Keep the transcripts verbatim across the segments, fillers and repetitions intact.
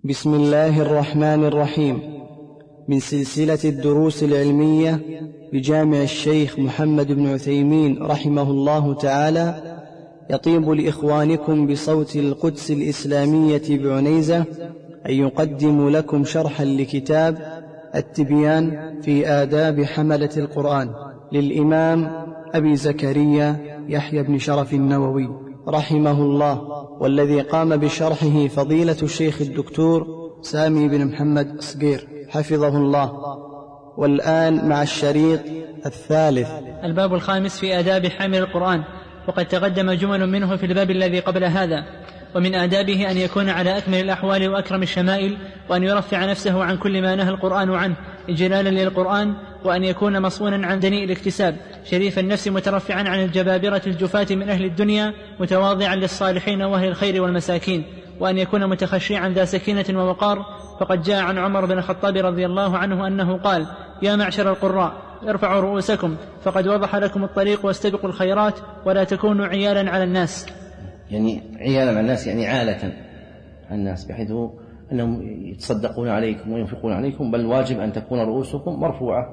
بسم الله الرحمن الرحيم. من سلسلة الدروس العلمية بجامع الشيخ محمد بن عثيمين رحمه الله تعالى، يطيب لإخوانكم بصوت القدس الإسلامية بعنيزة أن يقدم لكم شرحا لكتاب التبيان في آداب حملة القرآن للإمام أبي زكريا يحيى بن شرف النووي رحمه الله، والذي قام بشرحه فضيلة الشيخ الدكتور سامي بن محمد صقير حفظه الله. والآن مع الشريط الثالث. الباب الخامس في آداب حامل القرآن، وقد تقدم جمل منه في الباب الذي قبل هذا. ومن آدابه أن يكون على أكمل الأحوال وأكرم الشمائل، وأن يرفع نفسه عن كل ما نهى القرآن عنه إجلالا للقرآن، وأن يكون مصونا عن دنيء الاكتساب، شريف النفس مترفعا عن الجبابرة الجفاة من أهل الدنيا، متواضعا للصالحين وأهل الخير والمساكين، وأن يكون متخشعا ذا سكينة ووقار. فقد جاء عن عمر بن الخطاب رضي الله عنه أنه قال: يا معشر القراء، ارفعوا رؤوسكم فقد وضح لكم الطريق، واستبقوا الخيرات، ولا تكونوا عيالا على الناس. يعني عيالا على الناس يعني عالة على الناس، بحيث أنهم يتصدقون عليكم وينفقون عليكم، بل واجب أن تكون رؤوسكم مرفوعة.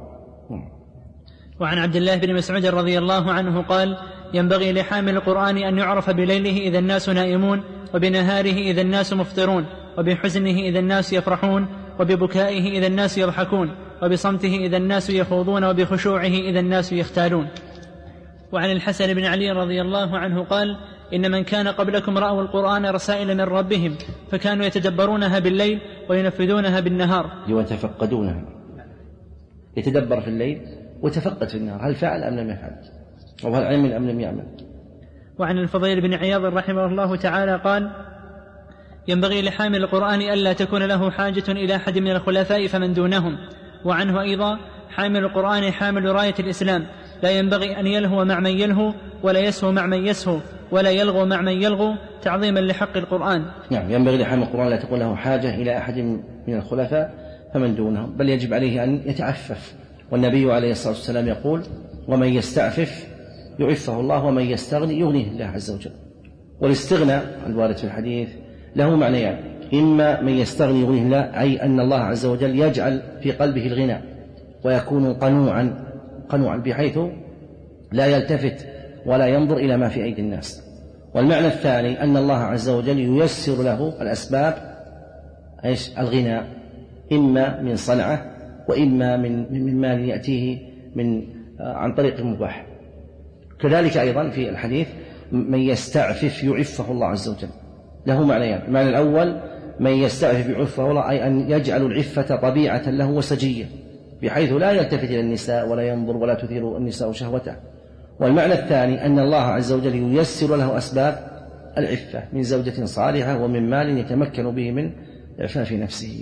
وعن عبد الله بن مسعود رضي الله عنه قال: ينبغي لحامل القرآن أن يعرف بليله إذا الناس نائمون، وبنهاره إذا الناس مفطرون، وبحزنه إذا الناس يفرحون، وببكائه إذا الناس يضحكون، وبصمته إذا الناس يخوضون، وبخشوعه إذا الناس يختالون. وعن الحسن بن علي رضي الله عنه قال: إن من كان قبلكم رأوا القرآن رسائل من ربهم، فكانوا يتدبرونها بالليل وينفذونها بالنهار. ويتفقدونها، يتدبر في الليل وتفقد في النهار، هل فعل أم لم يفعل، وهل عمل أم لم يعمل. وعن الفضيل بن عياض رحمه الله تعالى قال: ينبغي لحامل القرآن ألا تكون له حاجة إلى أحد من الخلفاء فمن دونهم. وعنه أيضا: حامل القرآن حامل راية الإسلام، لا ينبغي أن يلهو مع من يلهو، ولا يسهو مع من يسهو، ولا يلغو مع من يلغو، تعظيما لحق القرآن. نعم، ينبغي لحامل القرآن لا تكون له حاجة إلى أحد من الخلفاء فمن دونهم، بل يجب عليه أن يتعفف. والنبي عليه الصلاة والسلام يقول: ومن يستعفف يعفه الله، ومن يستغني يغنيه الله عز وجل. والاستغناء الوارد في الحديث له معنيان: يعني إما من يستغني يغنيه الله، أي أن الله عز وجل يجعل في قلبه الغنى ويكون قنوعا قنوعا بحيث لا يلتفت ولا ينظر إلى ما في أيدي الناس. والمعنى الثاني أن الله عز وجل ييسر له الأسباب إيش الغنى، إما من صنعه، وإما من من مال يأتيه من عن طريق المباح. كذلك أيضا في الحديث: من يستعفف يعفه الله عز وجل، له معنيان: المعنى الأول من يستعفف يعفه الله، أي أن يجعل العفة طبيعة له وسجية، بحيث لا يلتفت إلى النساء ولا ينظر ولا تثير النساء شهوته. والمعنى الثاني أن الله عز وجل ييسر له أسباب العفة من زوجة صالحة ومن مال يتمكن به من إعفاف نفسه.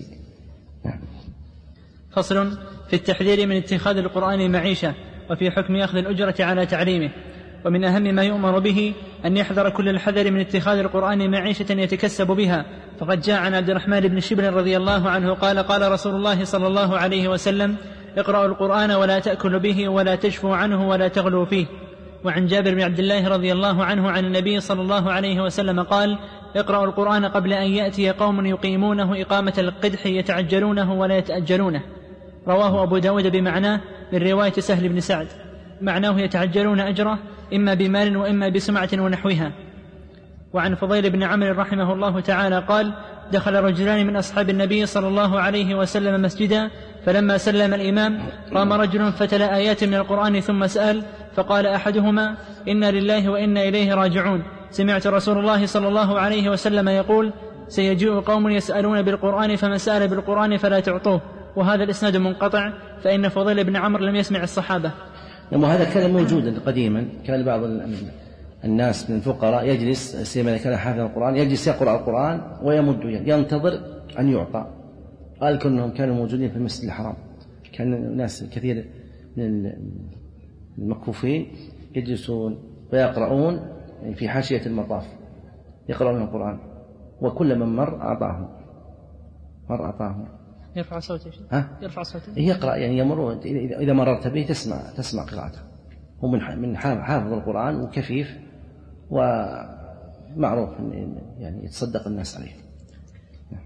فصل في التحذير من اتخاذ القرآن معيشة، وفي حكم أخذ الأجرة على تعليمه. ومن أهم ما يؤمر به أن يحذر كل الحذر من اتخاذ القرآن معيشة يتكسب بها. فقد جاء عن عبد الرحمن بن شبل رضي الله عنه قال: قال رسول الله صلى الله عليه وسلم: اقرأوا القرآن ولا تأكلوا به، ولا تشفوا عنه، ولا تغلوا فيه. وعن جابر بن عبد الله رضي الله عنه عن النبي صلى الله عليه وسلم قال: اقرأوا القرآن قبل أن يأتي قوم يقيمونه إقامة القدح يتعجلونه ولا يتأجلونه. رواه أبو داود بمعناه من رواية سهل بن سعد، معناه يتعجلون أجره إما بمال وإما بسمعة ونحوها. وعن فضيل بن عمرو رحمه الله تعالى قال: دخل رجلان من أصحاب النبي صلى الله عليه وسلم مسجدا، فلما سلم الإمام قام رجل فتلا آيات من القرآن ثم سأل، فقال أحدهما: إنا لله وإنا إليه راجعون، سمعت رسول الله صلى الله عليه وسلم يقول: سيجيء قوم يسألون بالقرآن، فمن سأل بالقرآن فلا تعطوه. وهذا الإسناد منقطع، فإن فضيل بن عمرو لم يسمع الصحابة. وهذا كان موجودا قديما، كان بعض الناس من الفقراء يجلس، سيما كان حافظ القرآن، يجلس يقرأ القرآن ويمد ينتظر أن يعطى. قال كلهم كانوا موجودين في المسجد الحرام، كان ناس كثير من المكفوفين يجلسون ويقرؤون في حاشية المطاف، يقرؤون القرآن، وكل من مر أعطاهم مر أعطاهم يرفع صوته ها؟ يرفع صوته يقرأ، يعني يمر، إذا مررت به تسمع تسمع قراءته. هو من من حافظ القرآن وكفيف ومعروف يعني يتصدق الناس عليه.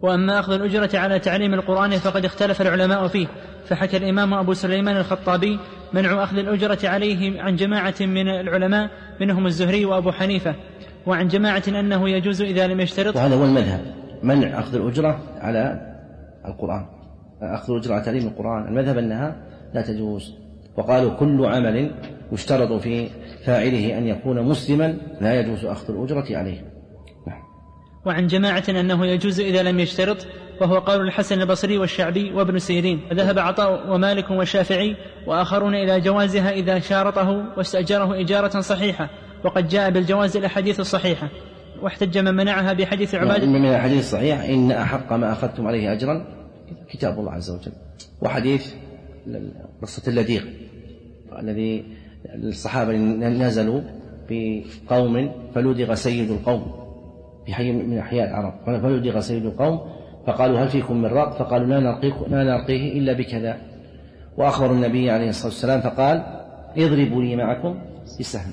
وأما أخذ الأجرة على تعليم القرآن فقد اختلف العلماء فيه، فحكى الإمام أبو سليمان الخطابي منع أخذ الأجرة عليه عن جماعة من العلماء منهم الزهري وأبو حنيفة، وعن جماعة أنه يجوز إذا لم يشترط. وهذا هو المذهب، منع أخذ الأجرة على القرآن، أخذ الأجرة على تعليم القرآن، المذهب أنها لا تجوز، وقالوا كل عمل يشترط في فاعله أن يكون مسلما لا يجوز أخذ الأجرة عليه. وعن جماعة أنه يجوز إذا لم يشترط، وهو قول الحسن البصري والشعبي وابن سيرين، وذهب عطاء ومالك والشافعي وآخرون إلى جوازها إذا شارطه واستأجره إجارة صحيحة، وقد جاء بالجواز الأحاديث الصحيحة. واحتج من منعها بحديث عبادة من الحديث الصحيح إن أحق ما أخذتم عليه أجرا كتاب الله عز وجل، وحديث قصة اللديغ الذي الصحابة نزلوا بقوم فلدغ سيد القوم في حي من أحياء العرب، فلدغ سيد القوم فقالوا هل فيكم من رق؟ فقالوا لا نرقيه, لا نرقيه إلا بكذا، وأخبروا النبي عليه الصلاة والسلام فقال اضربوا لي معكم بالسهم.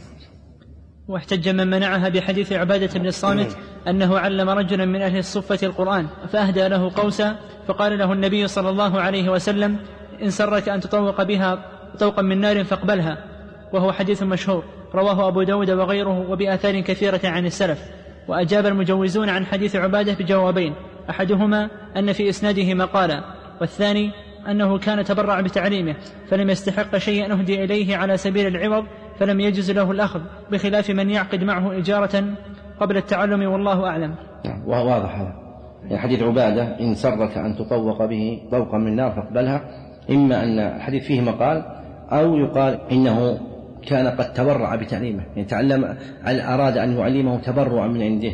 واحتج من منعها بحديث عبادة بن الصامت أنه علم رجلا من أهل الصفة القرآن فأهدى له قوسا، فقال له النبي صلى الله عليه وسلم إن سرك أن تطوق بها طوقا من نار فاقبلها، وهو حديث مشهور رواه أبو داود وغيره وبآثار كثيرة عن السلف. وأجاب المجوزون عن حديث عبادة بجوابين، أحدهما أن في إسناده مقالا، والثاني أنه كان تبرع بتعليمه فلم يستحق شيئا أهدي إليه على سبيل العوض فلم يجز له الأخذ، بخلاف من يعقد معه إجارة قبل التعلم، والله أعلم. واضح هذا يعني حديث عبادة إن سرك أن تطوق به طوقا من نار فاقبلها، إما أن الحديث فيه مقال أو يقال إنه كان قد تبرع بتعليمه، يعني تعلم أراد أن يعلمه تبرعا من عنده،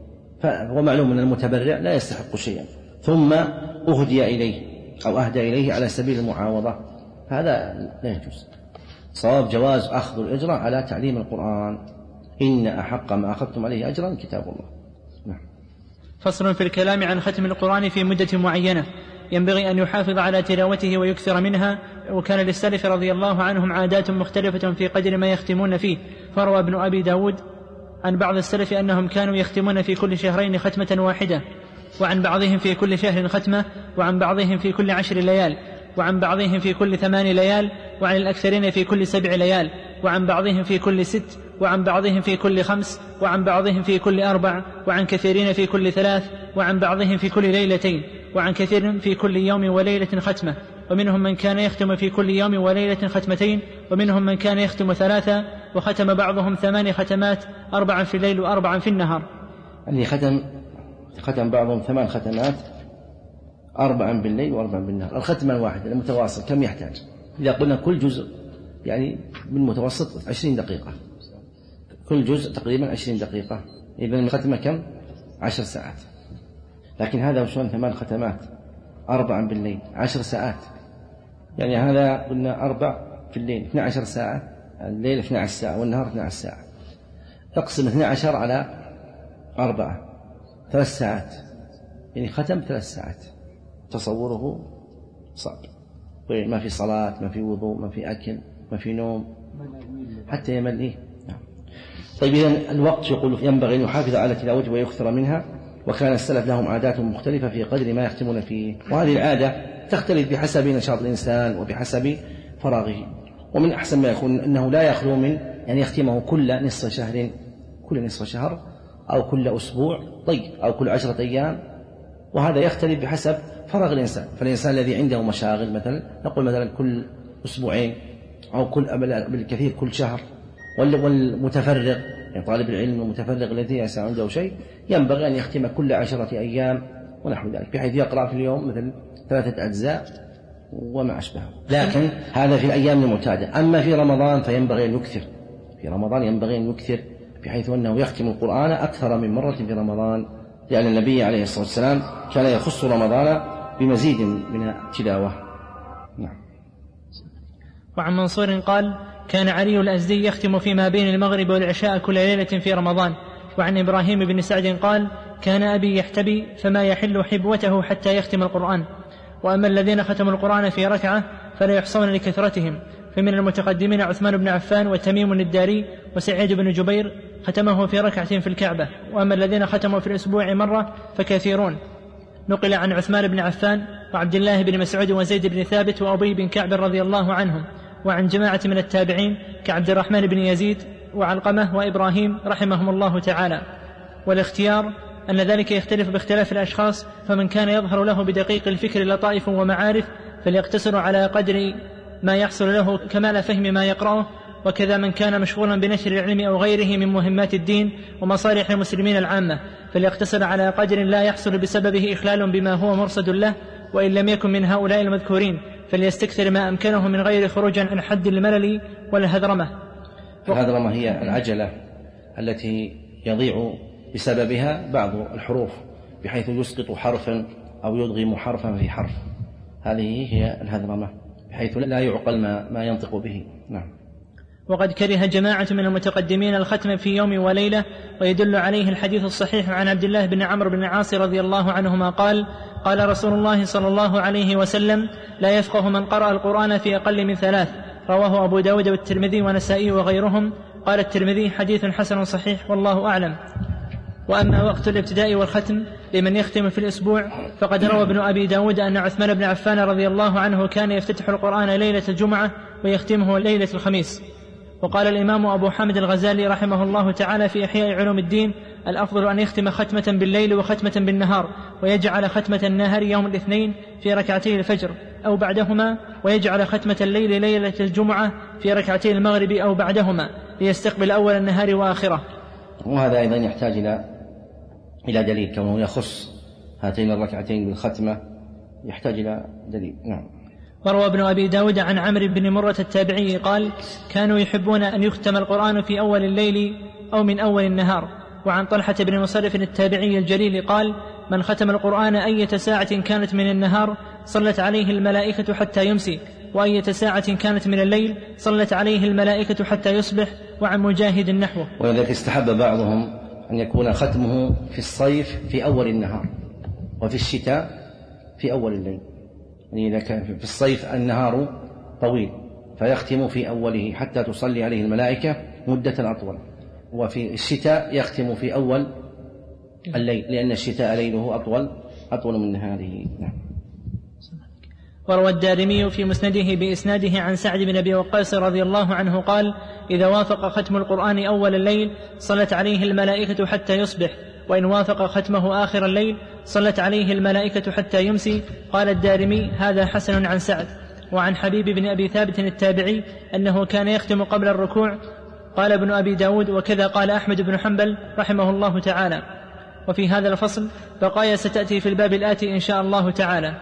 فهو معلوم أن المتبرع لا يستحق شيئا ثم أهدي إليه أو أهدى إليه على سبيل المعاوضة، هذا لا يجوز. صواب جواز أخذ الأجرة على تعليم القرآن، إن أحق ما أخذتم عليه أجرا كتاب الله. نعم. فصل في الكلام عن ختم القرآن في مدة معينة، ينبغي أن يحافظ على تلاوته ويكثر منها، وكان للسلف رضي الله عنهم عادات مختلفة في قدر ما يختمون فيه. فروى ابن أبي داود عن بعض السلف أنهم كانوا يختمون في كل شهرين ختمة واحدة، وعن بعضهم في كل شهر ختمة، وعن بعضهم في كل عشر ليال، وعن بعضهم في كل ثمان ليال، وعن الأكثرين في كل سبع ليال، وعن بعضهم في كل ست، وعن بعضهم في كل خمس، وعن بعضهم في كل أربع، وعن كثيرين في كل ثلاث، وعن بعضهم في كل ليلتين، وعن كثير في كل يوم وليلة ختمة. ومنهم من كان يختم في كل يوم وليلة ختمتين، ومنهم من كان يختم ثلاثة، وختم بعضهم ثمان ختمات، أربعا في الليل وأربعا في النهار. اللي ختم ختم بعضهم ثمان ختمات، أربعا بالليل وأربعا بالنهار. الختمة الواحدة المتواصل كم يحتاج؟ إذا قلنا كل جزء يعني بالمتوسط عشرين دقيقة، كل جزء تقريبا عشرين دقيقة، إذن الختمة كم؟ عشر ساعات. لكن هذا وشون ثمان ختمات أربعا بالليل عشر ساعات، يعني هذا قلنا أربع في الليل اثنى عشر ساعة، الليل اثنى عشر ساعة والنهار اثنى عشر ساعة، اقسم اثنى عشر على أربعة، ثلاث ساعات، يعني ختم ثلاث ساعات. تصوره صعب، ما في صلاة، ما في وضوء، ما في أكل، ما في نوم، حتى يمل. إيه؟ طيب إذن الوقت يقول ينبغي أن يحافظ على تلاوته ويكثر منها، وكان السلف لهم عادات مختلفة في قدر ما يختمون فيه، وهذه العادة تختلف بحسب نشاط الإنسان وبحسب فراغه. ومن أحسن ما يكون أنه لا يخلو من يعني يختمه كل نصف شهر، كل نصف شهر أو كل أسبوع، طيب أو كل عشرة أيام، وهذا يختلف بحسب فراغ الإنسان. فالإنسان الذي عنده مشاغل مثلا نقول مثلا كل أسبوعين أو كل بالكثير كل شهر، والمتفرغ يعني طالب العلم المتفرغ الذي ليس عنده شيء ينبغي أن يختم كل عشرة أيام ونحو ذلك، بحيث يقرأ في اليوم مثل ثلاثة أجزاء وما أشبهه. لكن هذا في الأيام المعتادة. أما في رمضان فينبغي أن يكثر، في رمضان ينبغي أن يكثر بحيث أنه يختم القرآن أكثر من مرة في رمضان، لأن النبي عليه الصلاة والسلام كان يخص رمضان بمزيد من التلاوة. نعم. وعن منصور قال كان علي الأزدي يختم فيما بين المغرب والعشاء كل ليلة في رمضان. وعن إبراهيم بن سعد قال كان أبي يحتبي فما يحل حبوته حتى يختم القرآن. وأما الذين ختموا القرآن في ركعة فلا يحصون لكثرتهم، فمن المتقدمين عثمان بن عفان وتميم الداري وسعيد بن جبير ختمه في ركعة في الكعبة. وأما الذين ختموا في الأسبوع مرة فكثيرون. نقل عن عثمان بن عفان وعبد الله بن مسعود وزيد بن ثابت وأبي بن كعب رضي الله عنهم، وعن جماعة من التابعين كعبد الرحمن بن يزيد وعلقمة وإبراهيم رحمهم الله تعالى. والاختيار أن ذلك يختلف باختلاف الأشخاص، فمن كان يظهر له بدقيق الفكر لطائف ومعارف فليقتصر على قدر ما يحصل له كمال فهم ما يقرأه، وكذا من كان مشغولا بنشر العلم أو غيره من مهمات الدين ومصالح المسلمين العامة فليقتصر على قدر لا يحصل بسببه إخلال بما هو مرصد له، وإن لم يكن من هؤلاء المذكورين فليستكثر ما أمكنه من غير خروج عن حد الملل والهذرمة. الهذرمة هي العجلة التي يضيع بسببها بعض الحروف بحيث يسقط حرفا أو يدغم حرفا في حرف، هذه هي الهذرمة بحيث لا يعقل ما, ما ينطق به. نعم. وقد كره جماعة من المتقدمين الختم في يوم وليلة، ويدل عليه الحديث الصحيح عن عبد الله بن عمرو بن العاص رضي الله عنهما قال: قال رسول الله صلى الله عليه وسلم: لا يفقه من قرأ القرآن في أقل من ثلاث. رواه أبو داود والترمذي ونسائي وغيرهم. قال الترمذي: حديث حسن صحيح والله أعلم. وأما وقت الابتداء والختم لمن يختم في الأسبوع فقد روى ابن أبي داود أن عثمان بن عفان رضي الله عنه كان يفتتح القرآن ليلة الجمعة ويختمه ليلة الخميس. وقال الإمام أبو حامد الغزالي رحمه الله تعالى في إحياء علوم الدين: الأفضل أن يختم ختمة بالليل وختمة بالنهار، ويجعل ختمة النهار يوم الاثنين في ركعتي الفجر أو بعدهما، ويجعل ختمة الليل ليلة الجمعة في ركعتي المغرب أو بعدهما، ليستقبل أول النهار وآخره. وهذا أيضا يحتاج إلى إلى دليل، كونه يخص هاتين الركعتين بالختمة يحتاج إلى دليل. نعم. وروى ابن أبي داود عن عمرو بن مرة التابعي قال: كانوا يحبون أن يختم القرآن في أول الليل أو من أول النهار. وعن طلحة بن مصرف التابعي الجليل قال: من ختم القرآن أية ساعة كانت من النهار صلت عليه الملائكة حتى يمسي، وأية ساعة كانت من الليل صلت عليه الملائكة حتى يصبح. وعن مجاهد نحوه. ولذلك استحب بعضهم أن يكون ختمه في الصيف في أول النهار، وفي الشتاء في أول الليل. يعني إذا كان في الصيف النهار طويل فيختم في أوله حتى تصلي عليه الملائكة مدة أطول، وفي الشتاء يختم في أول الليل لأن الشتاء ليله أطول أطول من نهاره. نعم. وروى الدارمي في مسنده بإسناده عن سعد بن أبي وقاص رضي الله عنه قال: إذا وافق ختم القرآن أول الليل صلت عليه الملائكة حتى يصبح، وإن وافق ختمه آخر الليل صلت عليه الملائكة حتى يمسي. قال الدارمي: هذا حسن عن سعد. وعن حبيب بن أبي ثابت التابعي أنه كان يختم قبل الركوع. قال ابن أبي داود وكذا قال أحمد بن حنبل رحمه الله تعالى. وفي هذا الفصل بقايا ستأتي في الباب الآتي إن شاء الله تعالى.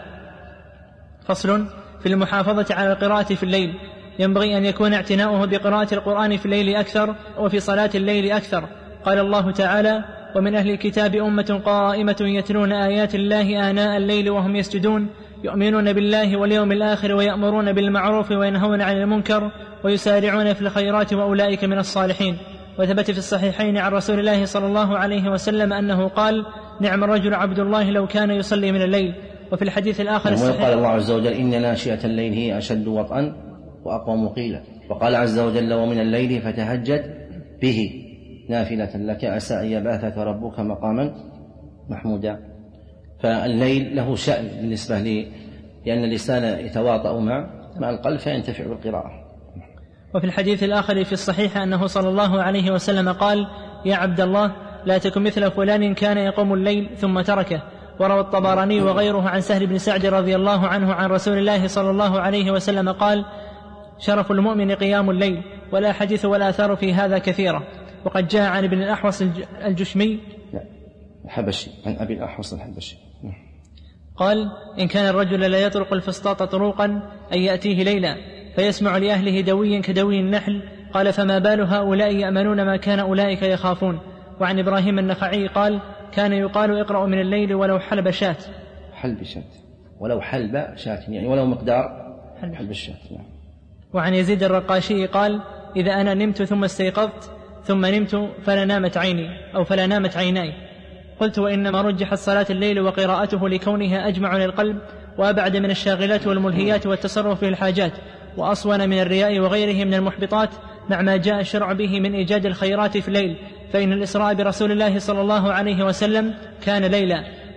فصل في المحافظة على القراءة في الليل. ينبغي أن يكون اعتناؤه بقراءة القرآن في الليل أكثر، وفي صلاة الليل أكثر. قال الله تعالى: ومن أهل الكتاب أمة قائمة يتلون آيات الله آناء الليل وهم يسجدون يؤمنون بالله واليوم الآخر ويأمرون بالمعروف وينهون عن المنكر ويسارعون في الخيرات وأولئك من الصالحين. وثبت في الصحيحين عن رسول الله صلى الله عليه وسلم أنه قال: نعم الرجل عبد الله لو كان يصلي من الليل. وفي الحديث الآخر الصحيح قال الله عز وجل: إن ناشئة الليل هي أشد وطئا وأقوم قيلا. وقال عز وجل: ومن الليل فتهجد به نافلة لك عسى أن يبعثك ربك مقاما محمودا. فالليل له شأن بالنسبة لي، لأن اللسان يتواطأ مع مع القلب فينتفع بالقراءة. وفي الحديث الآخر في الصحيح أنه صلى الله عليه وسلم قال: يا عبد الله لا تكن مثل فلان كان يقوم الليل ثم تركه. وروى الطبراني وغيره عن سهل بن سعد رضي الله عنه عن رسول الله صلى الله عليه وسلم قال: شرف المؤمن قيام الليل. ولا حديث ولا آثار في هذا كثيرة. وقد جاء عن ابن الأحوص الجشمي الحبشي عن أبي الأحوص الحبشي قال: إن كان الرجل لا يطرق الفسطاط طروقا أن يأتيه ليلا فيسمع لأهله دوي كدوي النحل. قال: فما بال هؤلاء يأمنون ما كان أولئك يخافون. وعن إبراهيم النخعي قال: كان يقال: اقرأ من الليل ولو حلب شاة. حلب شاة ولو حلب شاة يعني ولو مقدار حلب الشاة. وعن يزيد الرقاشي قال: إذا أنا نمت ثم استيقظت ثم نمت فلا نامت عيني أو فلا نامت عيناي. قلت: وإنما رجحت صلاة الليل وقراءته لكونها أجمع للقلب وأبعد من الشاغلات والملهيات والتصرف في الحاجات، وأصون من الرياء وغيره من المحبطات، مع ما جاء الشرع به من إيجاد الخيرات في الليل. فإن الإسراء برسول الله صلى الله عليه وسلم كان ليلا،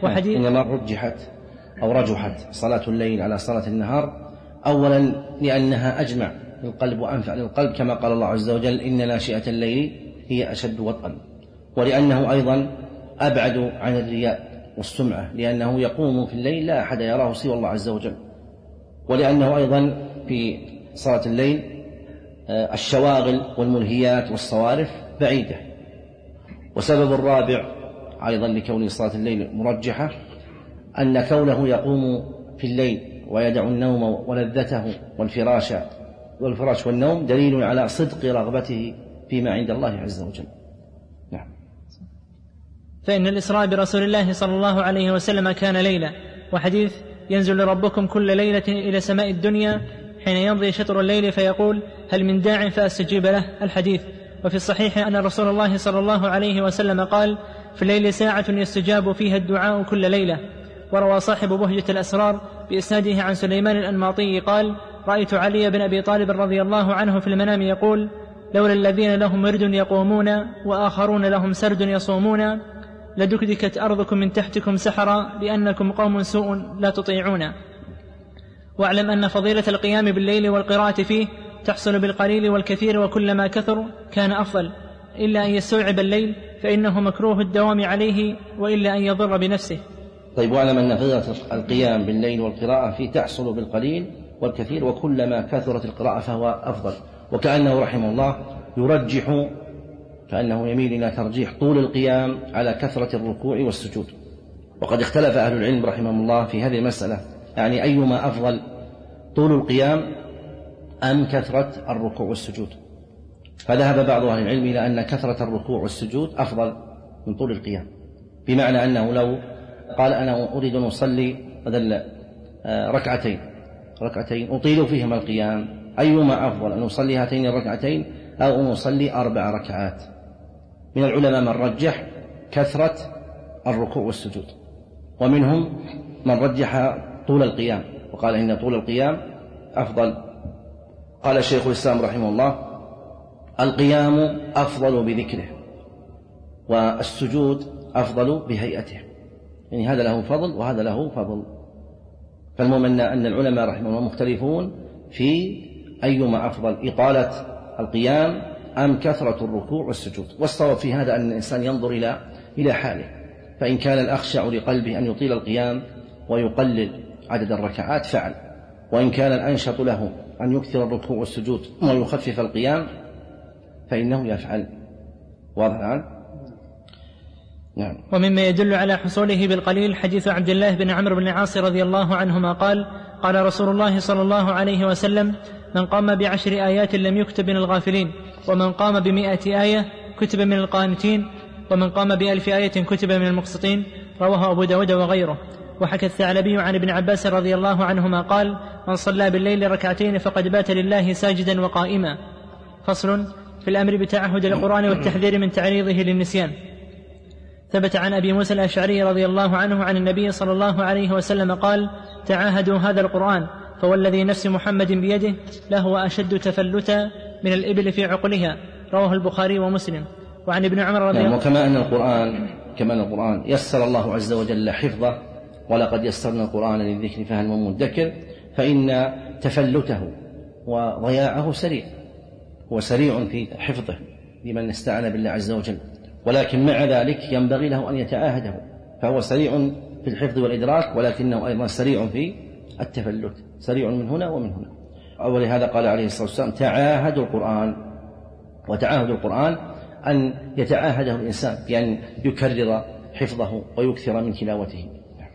وحديث إنما رجحت أو رجحت صلاة الليل على صلاة النهار، أولا لأنها أجمع للقلب وأنفع للقلب كما قال الله عز وجل إن ناشئة الليل هي أشد وطئا، ولأنه أيضا أبعد عن الرياء والسمعة لأنه يقوم في الليل لا أحد يراه سوى الله عز وجل، ولأنه أيضا في صلاة الليل الشواغل والملهيات والصوارف بعيدة. وسبب الرابع أيضا لكون صلاة الليل مرجحة أن كونه يقوم في الليل ويدع النوم ولذته والفراش والفراش والنوم دليل على صدق رغبته فيما عند الله عز وجل. نعم. فإن الإسراء برسول الله صلى الله عليه وسلم كان ليلة. وحديث ينزل ربكم كل ليلة إلى سماء الدنيا حين يمضي شطر الليل فيقول هل من داع فأستجيب له، الحديث. وفي الصحيح أن رسول الله صلى الله عليه وسلم قال في الليل ساعة يستجاب فيها الدعاء كل ليلة. وروى صاحب بهجة الأسرار بإسناده عن سليمان الأنماطي قال رأيت علي بن أبي طالب رضي الله عنه في المنام يقول لولا الذين لهم ورد يقومون وآخرون لهم سرد يصومون لدكدكت أرضكم من تحتكم سحرا لأنكم قوم سوء لا تطيعون. واعلم أن فضيلة القيام بالليل والقراءة فيه تحصل بالقليل والكثير وكلما كثر كان أفضل، إلا أن يستوعب الليل فإنه مكروه الدوام عليه وإلا أن يضر بنفسه. طيب، واعلم أن فضيلة القيام بالليل والقراءة فيه تحصل بالقليل والكثير وكلما كثرت القراءة فهو أفضل. وكأنه رحمه الله يرجح، كأنه يميل إلى ترجيح طول القيام على كثرة الركوع والسجود. وقد اختلف أهل العلم رحمهم الله في هذه المسألة، يعني أيما أفضل طول القيام أم كثرة الركوع والسجود. فذهب بعض أهل العلم إلى أن كثرة الركوع والسجود أفضل من طول القيام، بمعنى أنه لو قال أنا أريد أن أصلي بدل ركعتين ركعتين أطيل فيهما القيام، أيما أفضل أن أصلي هاتين الركعتين أو أن أصلي أربع ركعات؟ من العلماء من رجح كثرة الركوع والسجود، ومنهم من رجح طول القيام وقال إن طول القيام أفضل. قال شيخ الإسلام رحمه الله القيام أفضل بذكره والسجود أفضل بهيئته، يعني هذا له فضل وهذا له فضل. فالمهم أن العلماء رحمه الله مختلفون في أيما أفضل، إطالة القيام أم كثرة الركوع والسجود. والصواب في هذا أن الإنسان ينظر إلى إلى حاله، فإن كان الأخشع لقلبه أن يطيل القيام ويقلل عدد الركعات فعل، وإن كان الأنشط له أن يكثر الركوع والسجود ويخفف القيام فإنه يفعل. واضح الآن؟ نعم. ومما يدل على حصوله بالقليل حديث عبد الله بن عمرو بن العاص رضي الله عنهما قال قال رسول الله صلى الله عليه وسلم من قام بعشر آيات لم يكتب من الغافلين، ومن قام بمائة آية كتب من القانتين، ومن قام بألف آية كتب من المقسطين. رواه أبو داود وغيره. وحكى الثعلبي عن ابن عباس رضي الله عنهما قال من صلى بالليل ركعتين فقد بات لله ساجدا وقائما. فصل في الأمر بتعهد القرآن والتحذير من تعريضه للنسيان. ثبت عن أبي موسى الأشعري رضي الله عنه عن النبي صلى الله عليه وسلم قال تعاهدوا هذا القرآن فوالذي نفس محمد بيده لهو أشد تفلتا من الإبل في عقلها. رواه البخاري ومسلم. وعن ابن عمر رضي الله عنه وكما أن القرآن كما أن القرآن يسر الله عز وجل حفظه، ولقد يسرنا القرآن للذكر فهل من مدكر، فإن تفلته وضياعه سريع، هو سريع في حفظه لمن استعان بالله عز وجل، ولكن مع ذلك ينبغي له أن يتعاهده، فهو سريع في الحفظ والإدراك ولكنه أيضا سريع في التفلت، سريع من هنا ومن هنا. ولهذا قال عليه الصلاة والسلام تعاهدوا القرآن. وتعاهد القرآن أن يتعاهده الإنسان بأن يكرر حفظه ويكثر من تلاوته.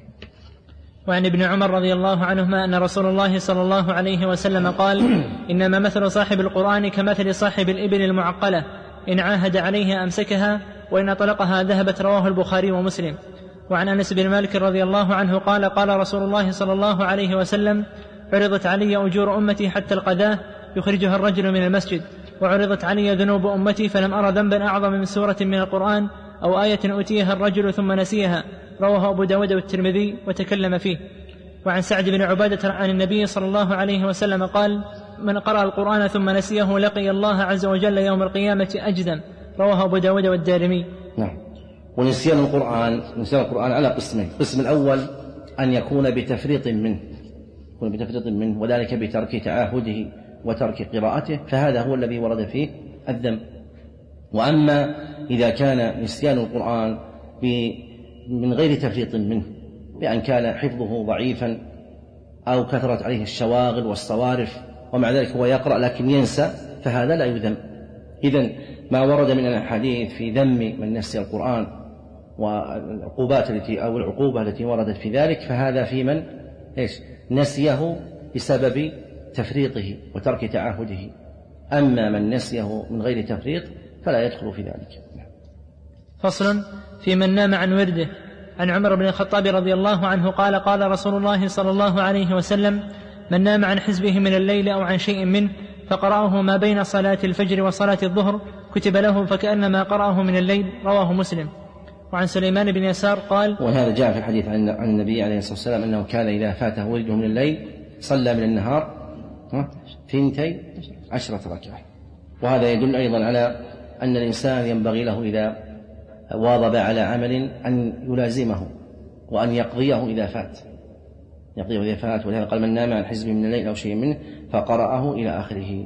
وعن ابن عمر رضي الله عنهما أن رسول الله صلى الله عليه وسلم قال إنما مثل صاحب القرآن كمثل صاحب الإبل المعقلة إن عاهد عليها أمسكها وإن أطلقها ذهبت. رواه البخاري ومسلم. وعن أنس بن مالك رضي الله عنه قال قال رسول الله صلى الله عليه وسلم عرضت علي أجور أمتي حتى القذاة يخرجها الرجل من المسجد، وعرضت علي ذنوب أمتي فلم أرى ذنبا أعظم من سورة من القرآن أو آية أوتيها الرجل ثم نسيها. رواه أبو داود والترمذي وتكلم فيه. وعن سعد بن عبادة عن النبي صلى الله عليه وسلم قال من قرأ القرآن ثم نسيه لقي الله عز وجل يوم القيامة أجذا. رواه أبو داود والدارمي. نعم. ونسيان القرآن نسيان القرآن على قسمين. القسم الأول أن يكون بتفريط منه يكون بتفريط منه وذلك بترك تعاهده وترك قراءته، فهذا هو الذي ورد فيه الذم. وأما إذا كان نسيان القرآن من غير تفريط منه، بأن كان حفظه ضعيفا أو كثرت عليه الشواغل والصوارف ومع ذلك هو يقرأ لكن ينسى، فهذا لا يذم. إذن ما ورد من الحديث في ذم من نسي القرآن والعقوبات التي أو العقوبة التي وردت في ذلك، فهذا في من إيش نسيه بسبب تفريطه وترك تعاهده. أما من نسيه من غير تفريط فلا يدخل في ذلك. فصل في من نام عن ورده. عن عمر بن الخطاب رضي الله عنه قال قال رسول الله صلى الله عليه وسلم: من نام عن حزبه من الليل أو عن شيء منه فقرأه ما بين صلاة الفجر وصلاة الظهر كتب له فكأنما قرأه من الليل. رواه مسلم. وعن سليمان بن يسار قال: وهذا جاء في الحديث عن النبي عليه الصلاة والسلام أنه كان إذا فاته ورده من الليل صلى من النهار ثنتي عشرة ركعة. وهذا يدل أيضا على أن الإنسان ينبغي له إذا واظب على عمل أن يلازمه وأن يقضيه إذا فات يقضيه إذا فات ولهذا قال: من نام عن حزب من الليل أو شيء منه فقرأه إلى آخره.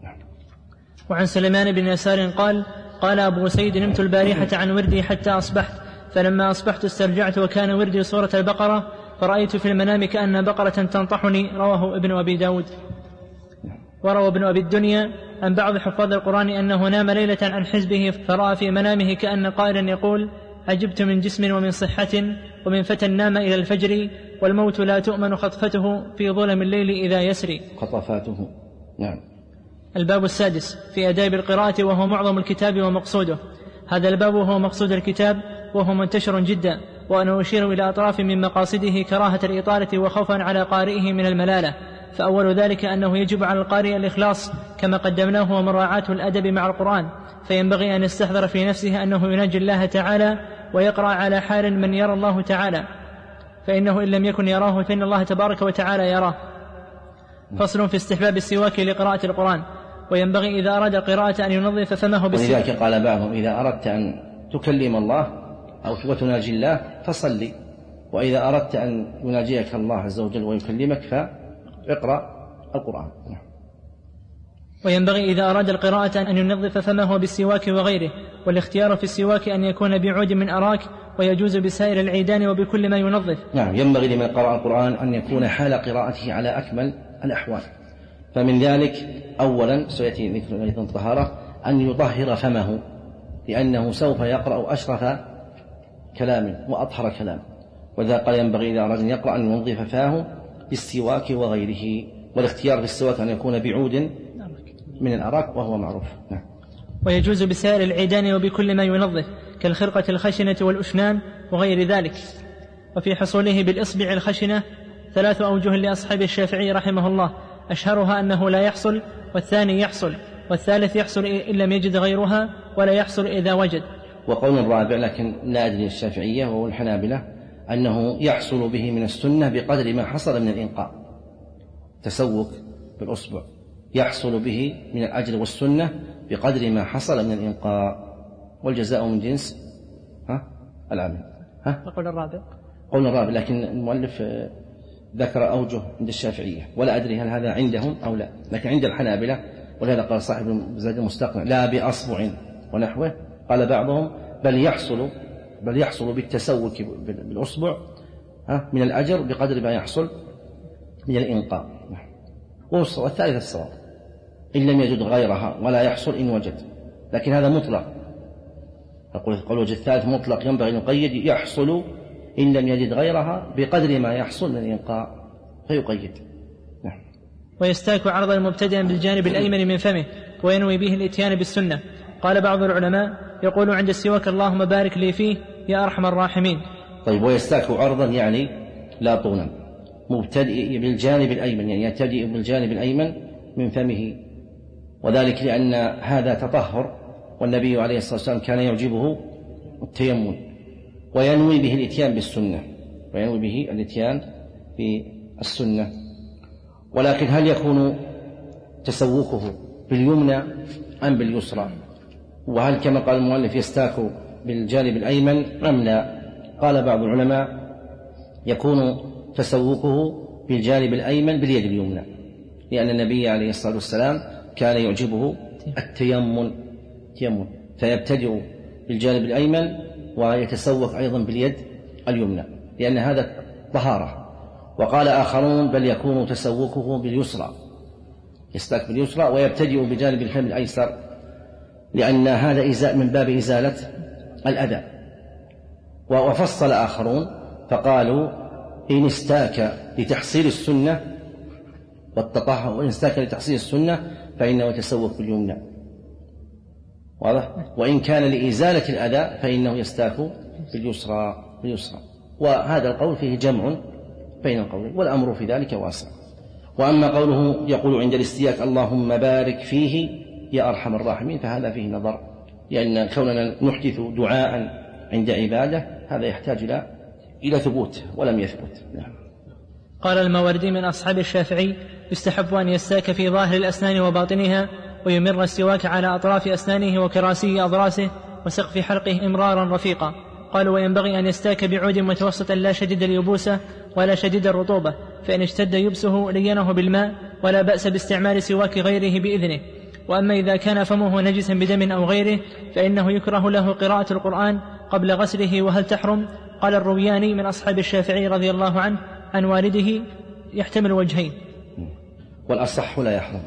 وعن سليمان بن يسار قال: قال أبو سيد: نمت البارحة عن وردي حتى أصبحت، فلما أصبحت استرجعت وكان وردي سورة البقرة، فرأيت في المنام كأن بقرة تنطحني. رواه ابن أبي داود. وروى ابن أبي الدنيا عن بعض حفاظ القرآن أنه نام ليلة عن حزبه فرأى في منامه كأن قائلا يقول: عجبت من جسم ومن صحة ومن فتى نام إلى الفجر، والموت لا تؤمن خطفته في ظلم الليل إذا يسري. خطفاته. نعم. الباب السادس في آداب القراءة، وهو معظم الكتاب ومقصوده. هذا الباب هو مقصود الكتاب وهو منتشر جدا، وأنا أشير إلى أطراف من مقاصده كراهة الإطالة وخوفا على قارئه من الملالة. فأول ذلك أنه يجب على القارئ الإخلاص كما قدمناه ومراعاة الأدب مع القرآن، فينبغي أن يستحضر في نفسه أنه يناجي الله تعالى ويقرأ على حال من يرى الله تعالى، فإنه إن لم يكن يراه فإن الله تبارك وتعالى يراه. فصل في استحباب السواك لقراءة القرآن. وينبغي إذا أراد القراءة أن ينظف فمه بالسواك. ولذلك قال بعضهم: إذا أردت أن تكلم الله أو تناجي الله فصلي، وإذا أردت أن يناجيك الله عز وجل ويكلمك فاقرأ القرآن. وينبغي إذا أراد القراءة أن ينظف فمه بالسواك وغيره، والاختيار في السواك أن يكون بعود من أراك، ويجوز بسائر العيدان وبكل ما ينظف. نعم. ينبغي لمن قرأ القرآن أن يكون حال قراءته على أكمل الأحوال. فمن ذلك أولا سيأتي ذكر أيضا الطهارة، أن يطهر فمه، لأنه سوف يقرأ أشرف كلام وأطهر كلام، وذا قال ينبغي إذا أراد أن يقرأ أن ينظف فاه بالسواك وغيره. والاختيار في السواك أن يكون بعود من الأراك وهو معروف. نعم. ويجوز بسائر العيدان وبكل ما ينظف كالخرقة الخشنة والأشنان وغير ذلك. وفي حصوله بالإصبع الخشنة ثلاث أوجه لأصحاب الشافعي رحمه الله، أشهرها أنه لا يحصل، والثاني يحصل، والثالث يحصل إن لم يجد غيرها، ولا يحصل إذا وجد. وقول الرابع لكن لا أدري الشافعية وهو الحنابلة أنه يحصل به من السنة بقدر ما حصل من الإنقاء. تسوك بالأصبع يحصل به من الأجر والسنة بقدر ما حصل من الإنقاء، والجزاء من جنس ها العمل. ها قول الرابع قول الرابع لكن المؤلف ذكر أوجه عند الشافعية، ولا أدري هل هذا عندهم أو لا، لكن عند الحنابلة، ولهذا قال صاحب زاد المستقنع: لا بأصبع ونحوه. قال بعضهم: بل يحصل بل يحصل بالتسوك بالأصبع من الأجر بقدر ما يحصل من الإنقاء. والثالث الصواب إن لم يجد غيرها، ولا يحصل إن وجد. لكن هذا مطلق، أقول الوجه الثالث مطلق ينبغي أن يقيد: يحصل إن لم يجد غيرها بقدر ما يحصل من الإنقاء فيقيد. نعم. ويستاك عرضا مبتدئا بالجانب الأيمن من فمه، وينوي به الإتيان بالسنة. قال بعض العلماء يقول عند السواك: اللهم بارك لي فيه يا أرحم الراحمين. طيب. ويستاك عرضا يعني لا طولا، مبتدئ بالجانب الأيمن، يعني يبتدئ بالجانب الأيمن من فمه، وذلك لأن هذا تطهر، والنبي عليه الصلاة والسلام كان يعجبه التيمم، وينوي به الإتيان بالسنة وينوي به الإتيان بالسنة. ولكن هل يكون تسوكه باليمنى أم باليسرى؟ وهل كما قال المؤلف يستاك بالجانب الأيمن أم لا؟ قال بعض العلماء يكون تسوقه بالجانب الأيمن باليد اليمنى، لأن النبي عليه الصلاة والسلام كان يعجبه التيمم تيمم فيبتدئ بالجانب الأيمن ويتسوق أيضا باليد اليمنى، لأن هذا طهارة. وقال آخرون بل يكون تسوقه باليسرى، يستاك باليسرى ويبتدئ بجانب الفم الأيسر، لأن هذا إزاء من باب إزالة الأذى. وفصل آخرون فقالوا إن استاك لتحصيل السنة والتطهر، وإن استاك لتحصيل السنة فإنه يتسوق باليمنى، واضح؟ وإن كان لإزالة الأذى فإنه يستاك باليسرى باليسرى. وهذا القول فيه جمع بين القولين، والأمر في ذلك واسع. وأما قوله يقول عند الاستياك اللهم بارك فيه يا أرحم الراحمين، فهذا فيه نظر، لأن كوننا نحدث دعاء عند عبادة هذا يحتاج إلى إلى ثبوت ولم يثبت. نعم. قال الماوردي من أصحاب الشافعي يستحب أن يستاك في ظاهر الأسنان وباطنها، ويمر السواك على أطراف أسنانه وكراسي أضراسه وسقف حلقه إمرارا رفيقا. قالوا وينبغي أن يستاك بعود متوسطا لا شديد اليبوسة ولا شديد الرطوبة، فإن اشتد يبسه لينه بالماء، ولا بأس باستعمال سواك غيره بإذنه. وأما إذا كان فمه نجسا بدم أو غيره فإنه يكره له قراءة القرآن قبل غسله. وهل تحرم؟ قال الروياني من أصحاب الشافعي رضي الله عنه عن والده يحتمل وجهين، والأصح لا يحرم.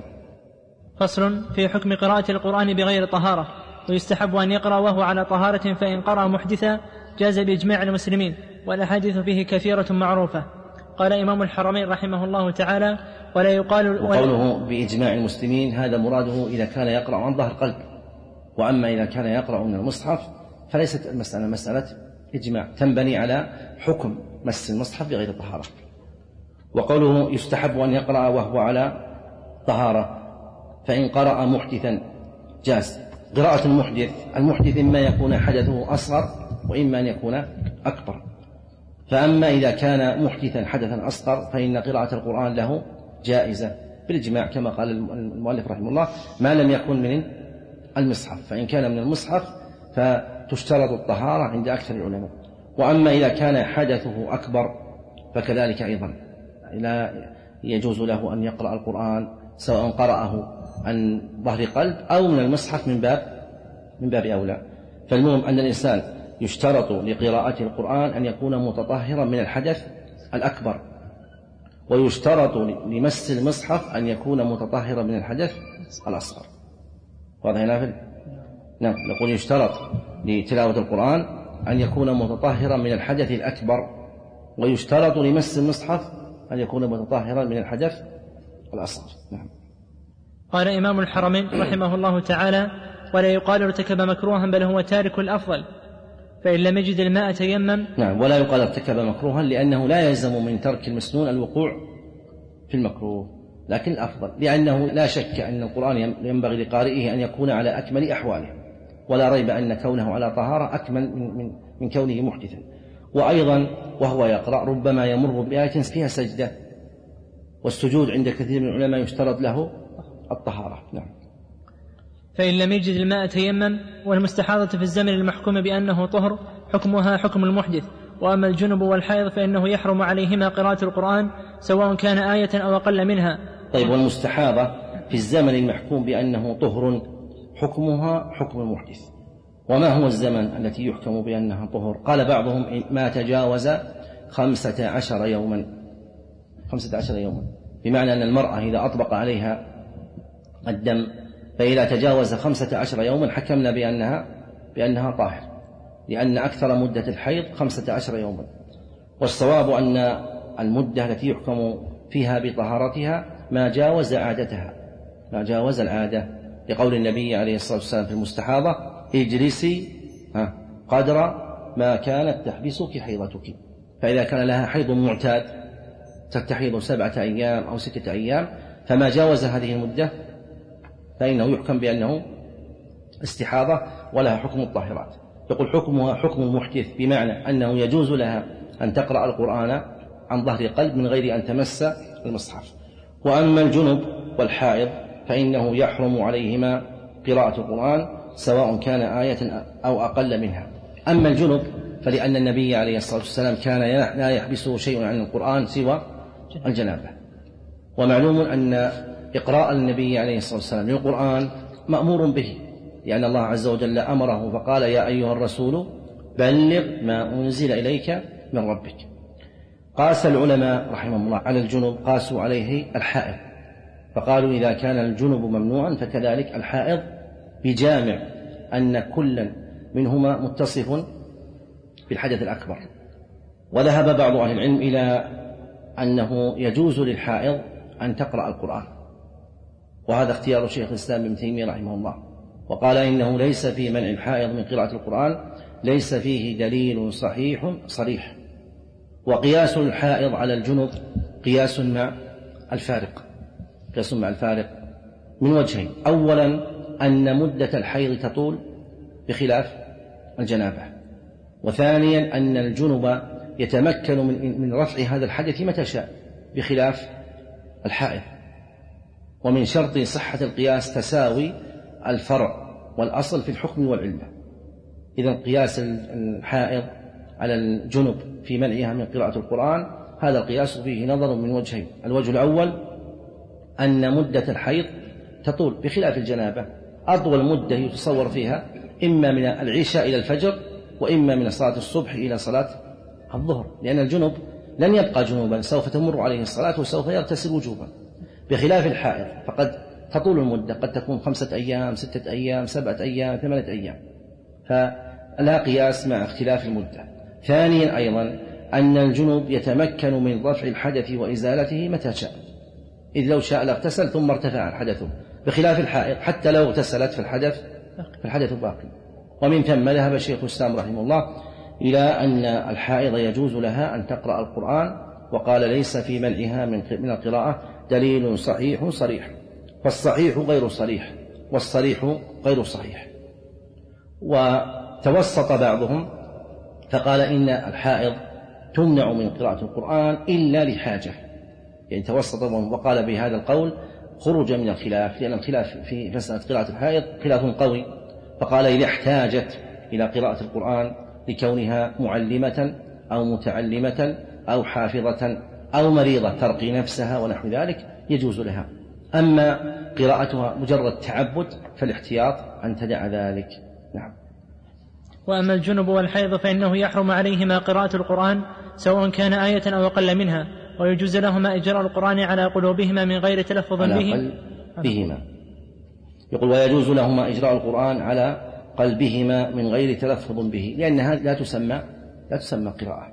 فصل في حكم قراءة القرآن بغير طهارة. ويستحب أن يقرأ وهو على طهارة، فإن قرأ محدثا جاز بإجماع المسلمين، والأحاديث فيه كثيرة معروفة. قال إمام الحرمين رحمه الله تعالى ولا يقال. وقوله بإجماع المسلمين هذا مراده إذا كان يقرأ عن ظهر قلب، وأما إذا كان يقرأ من المصحف فليست المسألة مسألة إجماع، تنبني على حكم مس المصحف بغير طهارة. وقوله يستحب أن يقرأ وهو على طهارة، فإن قرأ محدثا جاز. قراءة المحدث المحدث إما يكون حدثه أصغر وإما أن يكون أكبر. فأما إذا كان محدثا حدثا أصغر فإن قراءة القرآن له جائزة بالإجماع، كما قال المؤلف رحمه الله ما لم يكن من المصحف، فإن كان من المصحف فتشترط الطهارة عند أكثر العلماء. وأما إذا كان حدثه أكبر فكذلك أيضا لا يجوز له أن يقرأ القرآن سواء قرأه عن ظهر قلب أو من المصحف من باب من باب أولى. فالمهم أن الإنسان يشترط لقراءة القرآن أن يكون متطهرا من الحدث الأكبر، ويشترط لمس المصحف أن يكون متطهرا من الحدث الأصغر. واضح نافل؟ نعم. نقول يشترط لتلاوة القرآن أن يكون متطهرا من الحدث الأكبر، ويشترط لمس المصحف أن يكون متطهرا من الحدث الأصغر. نعم. قال إمام الحرمين رحمه الله تعالى ولا يقال ارتكب مكروها بل هو تارك الأفضل، فإن لم يجد الماء تيمم. نعم. ولا يقال ارتكب مكروها لأنه لا يلزم من ترك المسنون الوقوع في المكروه، لكن الأفضل، لأنه لا شك أن القرآن ينبغي لقارئه أن يكون على أكمل أحواله، ولا ريب أن كونه على طهارة أكمل من, من, من كونه محدثا. وأيضا وهو يقرأ ربما يمر بآية فيها سجدة، والسجود عند كثير من العلماء يشترط له الطهارة. نعم. فإن لم يجد الماء تيمم. والمستحاضة في الزمن المحكوم بأنه طهر حكمها حكم المحدث. وأما الجنب والحيض فإنه يحرم عليهما قراءة القرآن سواء كان آية أو أقل منها. طيب. والمستحاضة في الزمن المحكوم بأنه طهر حكمها حكم المحدث. وما هو الزمن التي يحكم بأنها طهر؟ قال بعضهم ما تجاوز خمسة عشر يوما خمسة عشر يوما بمعنى أن المرأة إذا أطبق عليها الدم فإذا تجاوز خمسة عشر يوما حكمنا بأنها بأنها طاهر، لأن أكثر مدة الحيض خمسة عشر يوما. والصواب أن المدة التي يحكم فيها بطهارتها ما جاوز عادتها ما جاوز العادة، لقول النبي عليه الصلاة والسلام في المستحاضة اجلسي قدر ما كانت تحبسك حيضتك. فإذا كان لها حيض معتاد تتحيض سبعة أيام أو ستة أيام فما جاوز هذه المدة فإنه يحكم بأنه استحاضة ولها حكم الطاهرات. يقول حكمها حكم المحدث، بمعنى أنه يجوز لها أن تقرأ القرآن عن ظهر قلب من غير أن تمس المصحف. وأما الجنب والحائض فإنه يحرم عليهما قراءة القرآن سواء كان آية أو أقل منها. أما الجنب فلأن النبي عليه الصلاة والسلام كان لا يحبسه شيء عن القرآن سوى الجنابة. ومعلوم أن إقراء النبي عليه الصلاة والسلام للقرآن مأمور به، لأن الله عز وجل أمره فقال: يا أيها الرسول بلغ ما أنزل إليك من ربك. قاس العلماء رحمهم الله على الجنب، قاسوا عليه الحائض، فقالوا إذا كان الجنب ممنوعا فكذلك الحائض، بجامع أن كلا منهما متصف بالحدث الأكبر. وذهب بعض أهل العلم إلى أنه يجوز للحائض أن تقرأ القرآن، وهذا اختيار شيخ الإسلام ابن تيمية رحمه الله، وقال إنه ليس في منع الحائض من قراءة القرآن ليس فيه دليل صحيح صريح. وقياس الحائض على الجنب قياس مع الفارق، قياس مع الفارق من وجهين: أولا أن مدة الحيض تطول بخلاف الجنابة، وثانيا أن الجنب يتمكن من رفع هذا الحدث متى شاء بخلاف الحائض. ومن شرط صحة القياس تساوي الفرع والأصل في الحكم والعلة. إذن قياس الحائض على الجنب في منعها من قراءة القرآن هذا القياس فيه نظر من وجهين: الوجه الأول أن مدة الحيض تطول بخلاف الجنابة، أطول مدة يتصور فيها إما من العشاء إلى الفجر، وإما من صلاة الصبح إلى صلاة الظهر، لأن الجنب لن يبقى جنوبا، سوف تمر عليه الصلاة وسوف يغتسل وجوبا، بخلاف الحائض فقد تطول المدة، قد تكون خمسة أيام، ستة أيام، سبعة أيام، ثمانية أيام، فلا قياس مع اختلاف المدة. ثانيا أيضا أن الجنوب يتمكن من رفع الحدث وإزالته متى شاء، إذ لو شاء لاغتسل ثم ارتفع الحدث، بخلاف الحائض حتى لو اغتسلت فالحدث فالحدث باقي. ومن ثم ذهب الشيخ الإسلام رحمه الله إلى أن الحائض يجوز لها أن تقرأ القرآن، وقال ليس في منعها من القراءة دليل صحيح صريح، فالصحيح غير صريح والصريح غير صحيح. وتوسط بعضهم فقال إن الحائض تمنع من قراءة القرآن إلا لحاجة، يعني توسط وقال بهذا القول خروجا من الخلاف، لأن الخلاف في مسألة قراءة الحائض خلاف قوي، فقال إذا احتاجت إلى قراءة القرآن لكونها معلمة أو متعلمة أو حافظة أو مريضة ترقي نفسها ونحو ذلك يجوز لها. أما قراءتها مجرد تعبد فالاحتياط أن تدع ذلك. نعم. وأما الجنب والحيض فإنه يحرم عليهما قراءة القرآن سواء كان آية أو أقل منها، ويجوز لهما إجراء القرآن على قلوبهما من غير تلفظ به بهما. يقول ويجوز لهما إجراء القرآن على قلبهما من غير تلفظ به، لأنها لا تسمى لا تسمى قراءة،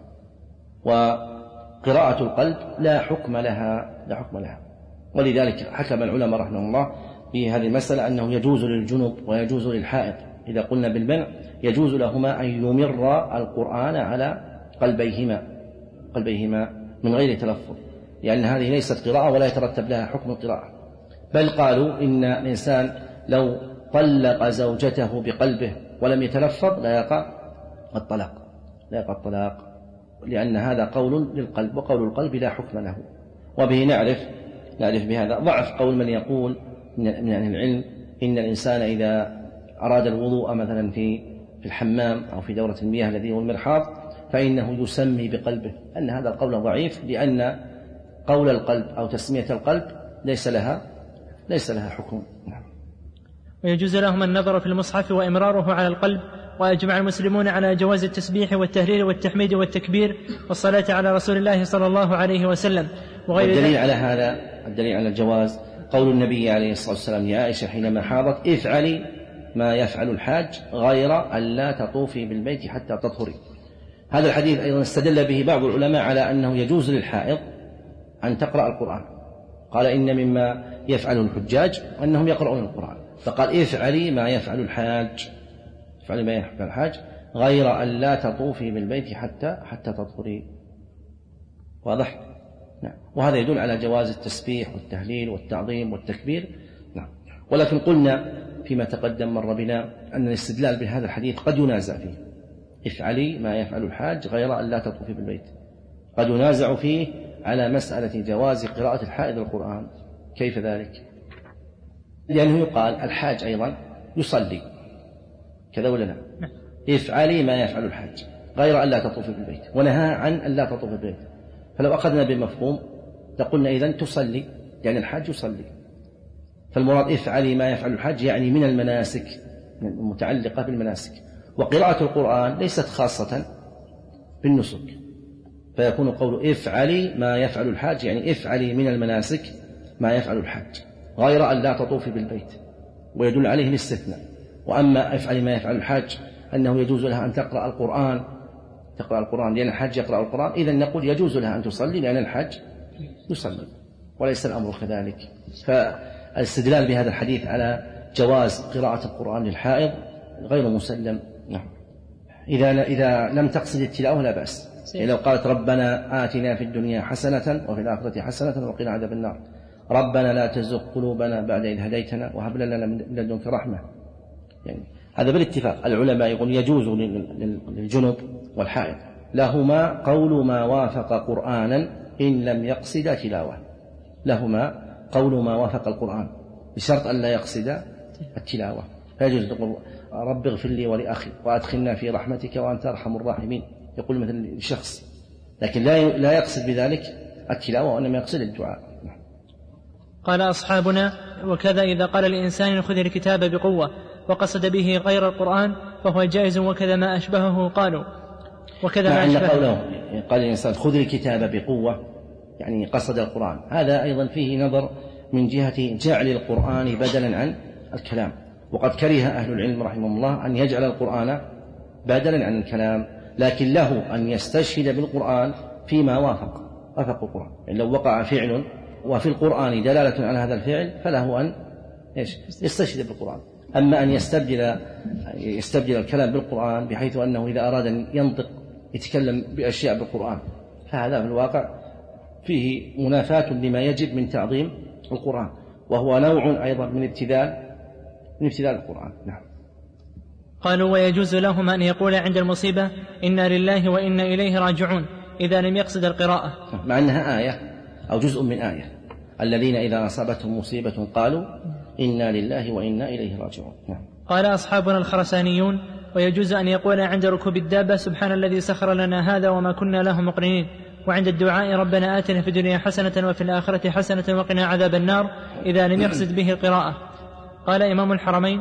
وقراءة القلب لا حكم لها لا حكم لها ولذلك حكم العلماء رحمه الله في هذه المسألة أنه يجوز للجنب ويجوز للحائض، إذا قلنا بالمنع يجوز لهما أن يمر القرآن على قلبيهما قلبيهما من غير تلفظ، لأن هذه ليست قراءة ولا يترتب لها حكم القراءة. بل قالوا إن الإنسان لو طلق زوجته بقلبه ولم يتلفظ لا يقع الطلاق لا يقع الطلاق لأن هذا قول للقلب، وقول القلب لا حكم له. وبه نعرف نعرف بهذا ضعف قول من يقول من أهل العلم إن الإنسان إذا أراد الوضوء مثلا في في الحمام أو في دورة المياه الذي هو المرحاض فإنه يسمي بقلبه، أن هذا القول ضعيف، لأن قول القلب أو تسمية القلب ليس لها ليس لها حكم. نعم. ويجوز لهم النظر في المصحف وإمراره على القلب. وأجمع المسلمون على جواز التسبيح والتهليل والتحميد والتكبير والصلاة على رسول الله صلى الله عليه وسلم وغير ذلك. والدليل على هذا الدليل على الجواز قول النبي عليه الصلاة والسلام لعائشة حينما حاضت افعلي ما يفعل الحاج غير أن لا تطوفي بالبيت حتى تطهري. هذا الحديث أيضا استدل به بعض العلماء على أنه يجوز للحائض أن تقرأ القرآن، قال إن مما يفعله الحجاج أنهم يقرؤون القرآن، فقال افعلي ما يفعل الحاج افعلي ما يفعل الحاج غير أن لا تطوفي بالبيت حتى حتى تطهري. واضح؟ نعم. وهذا يدل على جواز التسبيح والتهليل والتعظيم والتكبير. نعم. ولكن قلنا فيما تقدم مر بنا أن الاستدلال بهذا الحديث قد ينازع فيه، افعلي ما يفعل الحاج غير أن لا تطوفي بالبيت، قد ينازع فيه على مسألة جواز قراءة الحائض القرآن. كيف ذلك؟ لأنه يقال الحاج أيضا يصلي كذا ولا لا؟ افعلي ما يفعل الحاج غير أن لا تطوفي بالبيت، ونهى عن أن لا تطوفي بالبيت. فلو أخذنا بالمفهوم لقلنا إذن تصلي، يعني الحاج يصلي. فالمراد افعلي ما يفعل الحاج يعني من المناسك المتعلقة بالمناسك. وقراءة القرآن ليست خاصة بالنسك، فيكون قول افعلي ما يفعل الحاج يعني افعلي من المناسك ما يفعل الحاج غير أن لا تطوفي بالبيت، ويدل عليه الاستثناء. وأما افعلي ما يفعل الحاج أنه يجوز لها أن تقرأ القرآن تقرأ القرآن لأن الحاج يقرأ القرآن، إذن نقول يجوز لها أن تصلي لأن الحاج يصلي، وليس الأمر كذلك. فالاستدلال بهذا الحديث على جواز قراءة القرآن للحائض غير مسلم. نعم. إذا إذا لم تقصد التلاوة لا بأس، يعني لو قالت ربنا آتنا في الدنيا حسنة وفي الآخرة حسنة وقنا عذاب النار، ربنا لا تزغ قلوبنا بعد إذ هديتنا وهب لنا من لدنك رحمة، يعني هذا بالاتفاق. العلماء يقول يجوز للجنب والحائض لهما قول ما وافق قرآنا إن لم يقصد تلاوة، لهما قول ما وافق القرآن بشرط أن لا يقصد التلاوة. فيجوز تقول رب اغفر لي ولأخي وأدخلنا في رحمتك وأنت أرحم الراحمين، يقول مثل الشخص، لكن لا لا يقصد بذلك التلاوة وإنما يقصد الدعاء. قال أصحابنا: وكذا إذا قال الإنسان خذ الكتاب بقوة وقصد به غير القرآن فهو جائز، وكذا ما أشبهه قالوا وكذا ما أشبهه. قوله قال الإنسان خذ الكتاب بقوة يعني قصد القرآن، هذا أيضا فيه نظر من جهة جعل القرآن بدلا عن الكلام. وقد كره أهل العلم رحمهم الله أن يجعل القرآن بدلا عن الكلام، لكن له أن يستشهد بالقرآن فيما وافق وافق القرآن. يعني لو وقع فعل وفي القرآن دلالة على هذا الفعل فله أن يستشهد بالقرآن. أما أن يستبدل يستبدل الكلام بالقرآن بحيث أنه إذا أراد أن ينطق يتكلم بأشياء بالقرآن، فهذا في الواقع فيه منافاة لما يجب من تعظيم القرآن، وهو نوع أيضا من ابتذال من ابتذال القرآن. نعم. قالوا: ويجوز لهم أن يقول عند المصيبة إنا لله وإنا إليه راجعون إذا لم يقصد القراءة، مع أنها آية أو جزء من آية. الذين إذا أصابتهم مصيبة قالوا إنا لله وإنا إليه راجعون. نعم. قال أصحابنا الخرسانيون: ويجوز أن يقول عند ركوب الدابة سبحان الذي سخر لنا هذا وما كنا له مقرنين، وعند الدعاء ربنا آتنا في الدنيا حسنة وفي الآخرة حسنة وقنا عذاب النار إذا لم يقصد به القراءة. قال إمام الحرمين: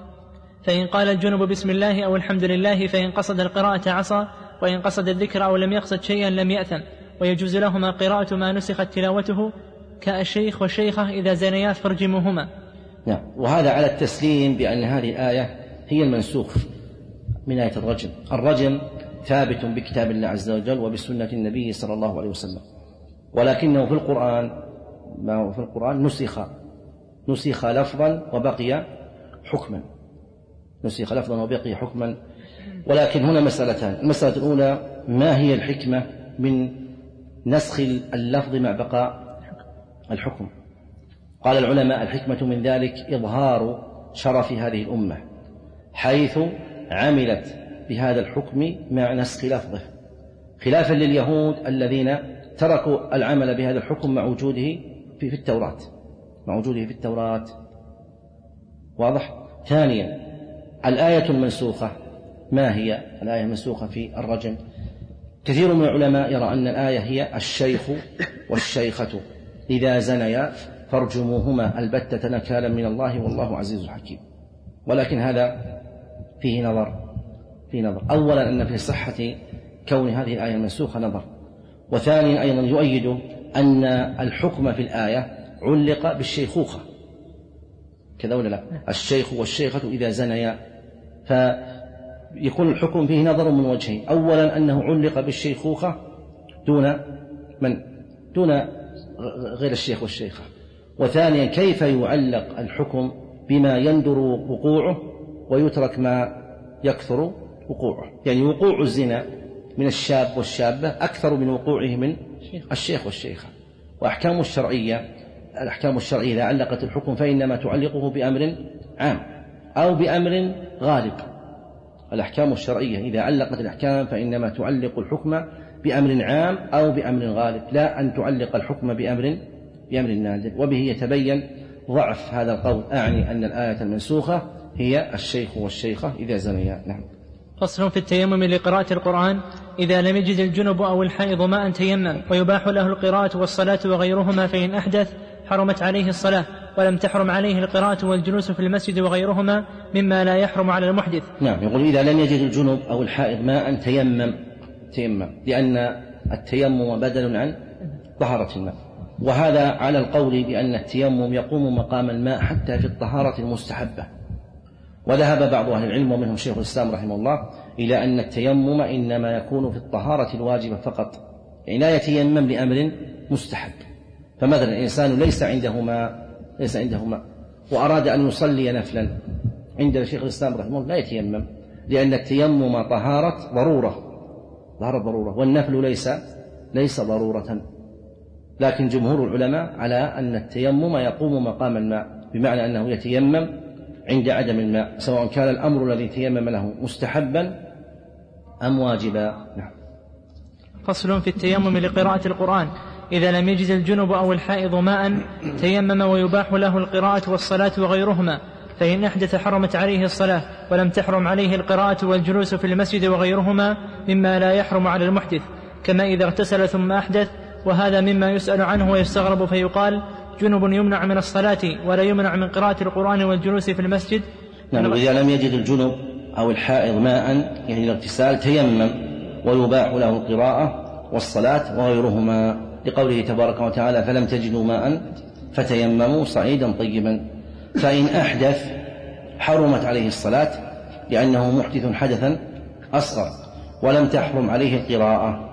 فإن قال الجنب بسم الله أو الحمد لله فإن قصد القراءة عصى، وإن قصد الذكر أو لم يقصد شيئا لم يأثم، ويجوز لهما قراءة ما نسخت تلاوته كالشيخ والشيخة إذا زنيا فارجموهما. نعم. وهذا على التسليم بأن هذه الآية هي المنسوخ من آية الرجم. الرجم ثابت بكتاب الله عز وجل وبسنة النبي صلى الله عليه وسلم، ولكنه في القرآن ما هو في القرآن نسخ نسخ لفظا وبقي حكما نسخ لفظا وبقي حكما. ولكن هنا مسألتان: المسألة الأولى ما هي الحكمة من نسخ اللفظ مع بقاء الحكم؟ قال العلماء: الحكمة من ذلك إظهار شرف هذه الأمة حيث عملت بهذا الحكم مع نسخ لفظه، خلافا لليهود الذين تركوا العمل بهذا الحكم مع وجوده في التوراة مع وجوده في التوراة. واضح؟ ثانيا، الآية المنسوخة ما هي الآية المنسوخة في الرجم؟ كثير من العلماء يرى أن الآية هي الشيخ والشيخة إذا زنيا فارجموهما البتة نكالا من الله والله عزيز حكيم. ولكن هذا فيه نظر في نظر أولا أن في صحة كون هذه الآية المنسوخة نظر، وثانيا أيضا يؤيد أن الحكم في الآية علق بالشيخوخة كذا ولا لا؟ الشيخ والشيخة إذا زنيا، فيكون الحكم فيه نظر من وجهين: أولا أنه علق بالشيخوخة دون من دون غير الشيخ والشيخة، وثانيا كيف يعلق الحكم بما يندر وقوعه ويترك ما يكثر وقوعه. يعني وقوع الزنا من الشاب والشابة أكثر من وقوعه من الشيخ والشيخة. وأحكام الشرعية الأحكام الشرعية إذا علقت الحكم فإنما تعلقه بأمر عام أو بأمر غالب. الأحكام الشرعية إذا علقت الأحكام فإنما تعلق الحكم بأمر عام أو بأمر غالب، لا أن تعلق الحكم بأمر بأمر نادر. وبه يتبين ضعف هذا القول، أعني أن الآية المنسوخة هي الشيخ والشيخة إذا زنيا. نعم. فصل في التيمم لقراءة القرآن. إذا لم يجد الجنب أو الحائض ماء تيمم ويباح له القراءة والصلاة وغيرهما، فإن أحدث حرمت عليه الصلاة، ولم تحرم عليه القراءة والجلوس في المسجد وغيرهما مما لا يحرم على المحدث. نعم، يقول إذا لم يجد الجنب أو الحائض ماء تيمم تيمم لأن التيمم بدل عن طهارة الماء، وهذا على القول بأن التيمم يقوم مقام الماء حتى في الطهارة المستحبة. وذهب بعض أهل العلم ومنهم شيخ الإسلام رحمه الله إلى أن التيمم إنما يكون في الطهارة الواجبة فقط، يعني لا يتيمم لأمر مستحب. فمثلا الإنسان ليس عنده ماء ليس عنده ماء وأراد أن يصلي نفلا، عند شيخ الإسلام رحمه الله لا يتيمم، لأن التيمم طهارة ضرورة طهارة ضرورة والنفل ليس ليس ضرورة. لكن جمهور العلماء على أن التيمم يقوم مقام الماء، بمعنى أنه يتيمم عند عدم الماء، سواء كان الأمر الذي تيمم له مستحبا أم واجبا. نعم. فصل في التيمم لقراءة القرآن. إذا لم يجد الجنب أو الحائض ماء تيمم ويباح له القراءة والصلاة وغيرهما، فإن أحدث حرمت عليه الصلاة، ولم تحرم عليه القراءة والجلوس في المسجد وغيرهما مما لا يحرم على المحدث، كما إذا اغتسل ثم أحدث، وهذا مما يسأل عنه ويستغرب فيقال جنب يمنع من الصلاة ولا يمنع من قراءة القرآن والجلوس في المسجد. نعم. إذا لم يجد الجنب أو الحائض ماء يعني الاغتسال تيمم ويباح له القراءة والصلاة وغيرهما، لقوله تبارك وتعالى فلم تجدوا ماء فتيمموا صعيدا طيبا. فإن أحدث حرمت عليه الصلاة لأنه محدث حدثا أصغر، ولم تحرم عليه القراءة،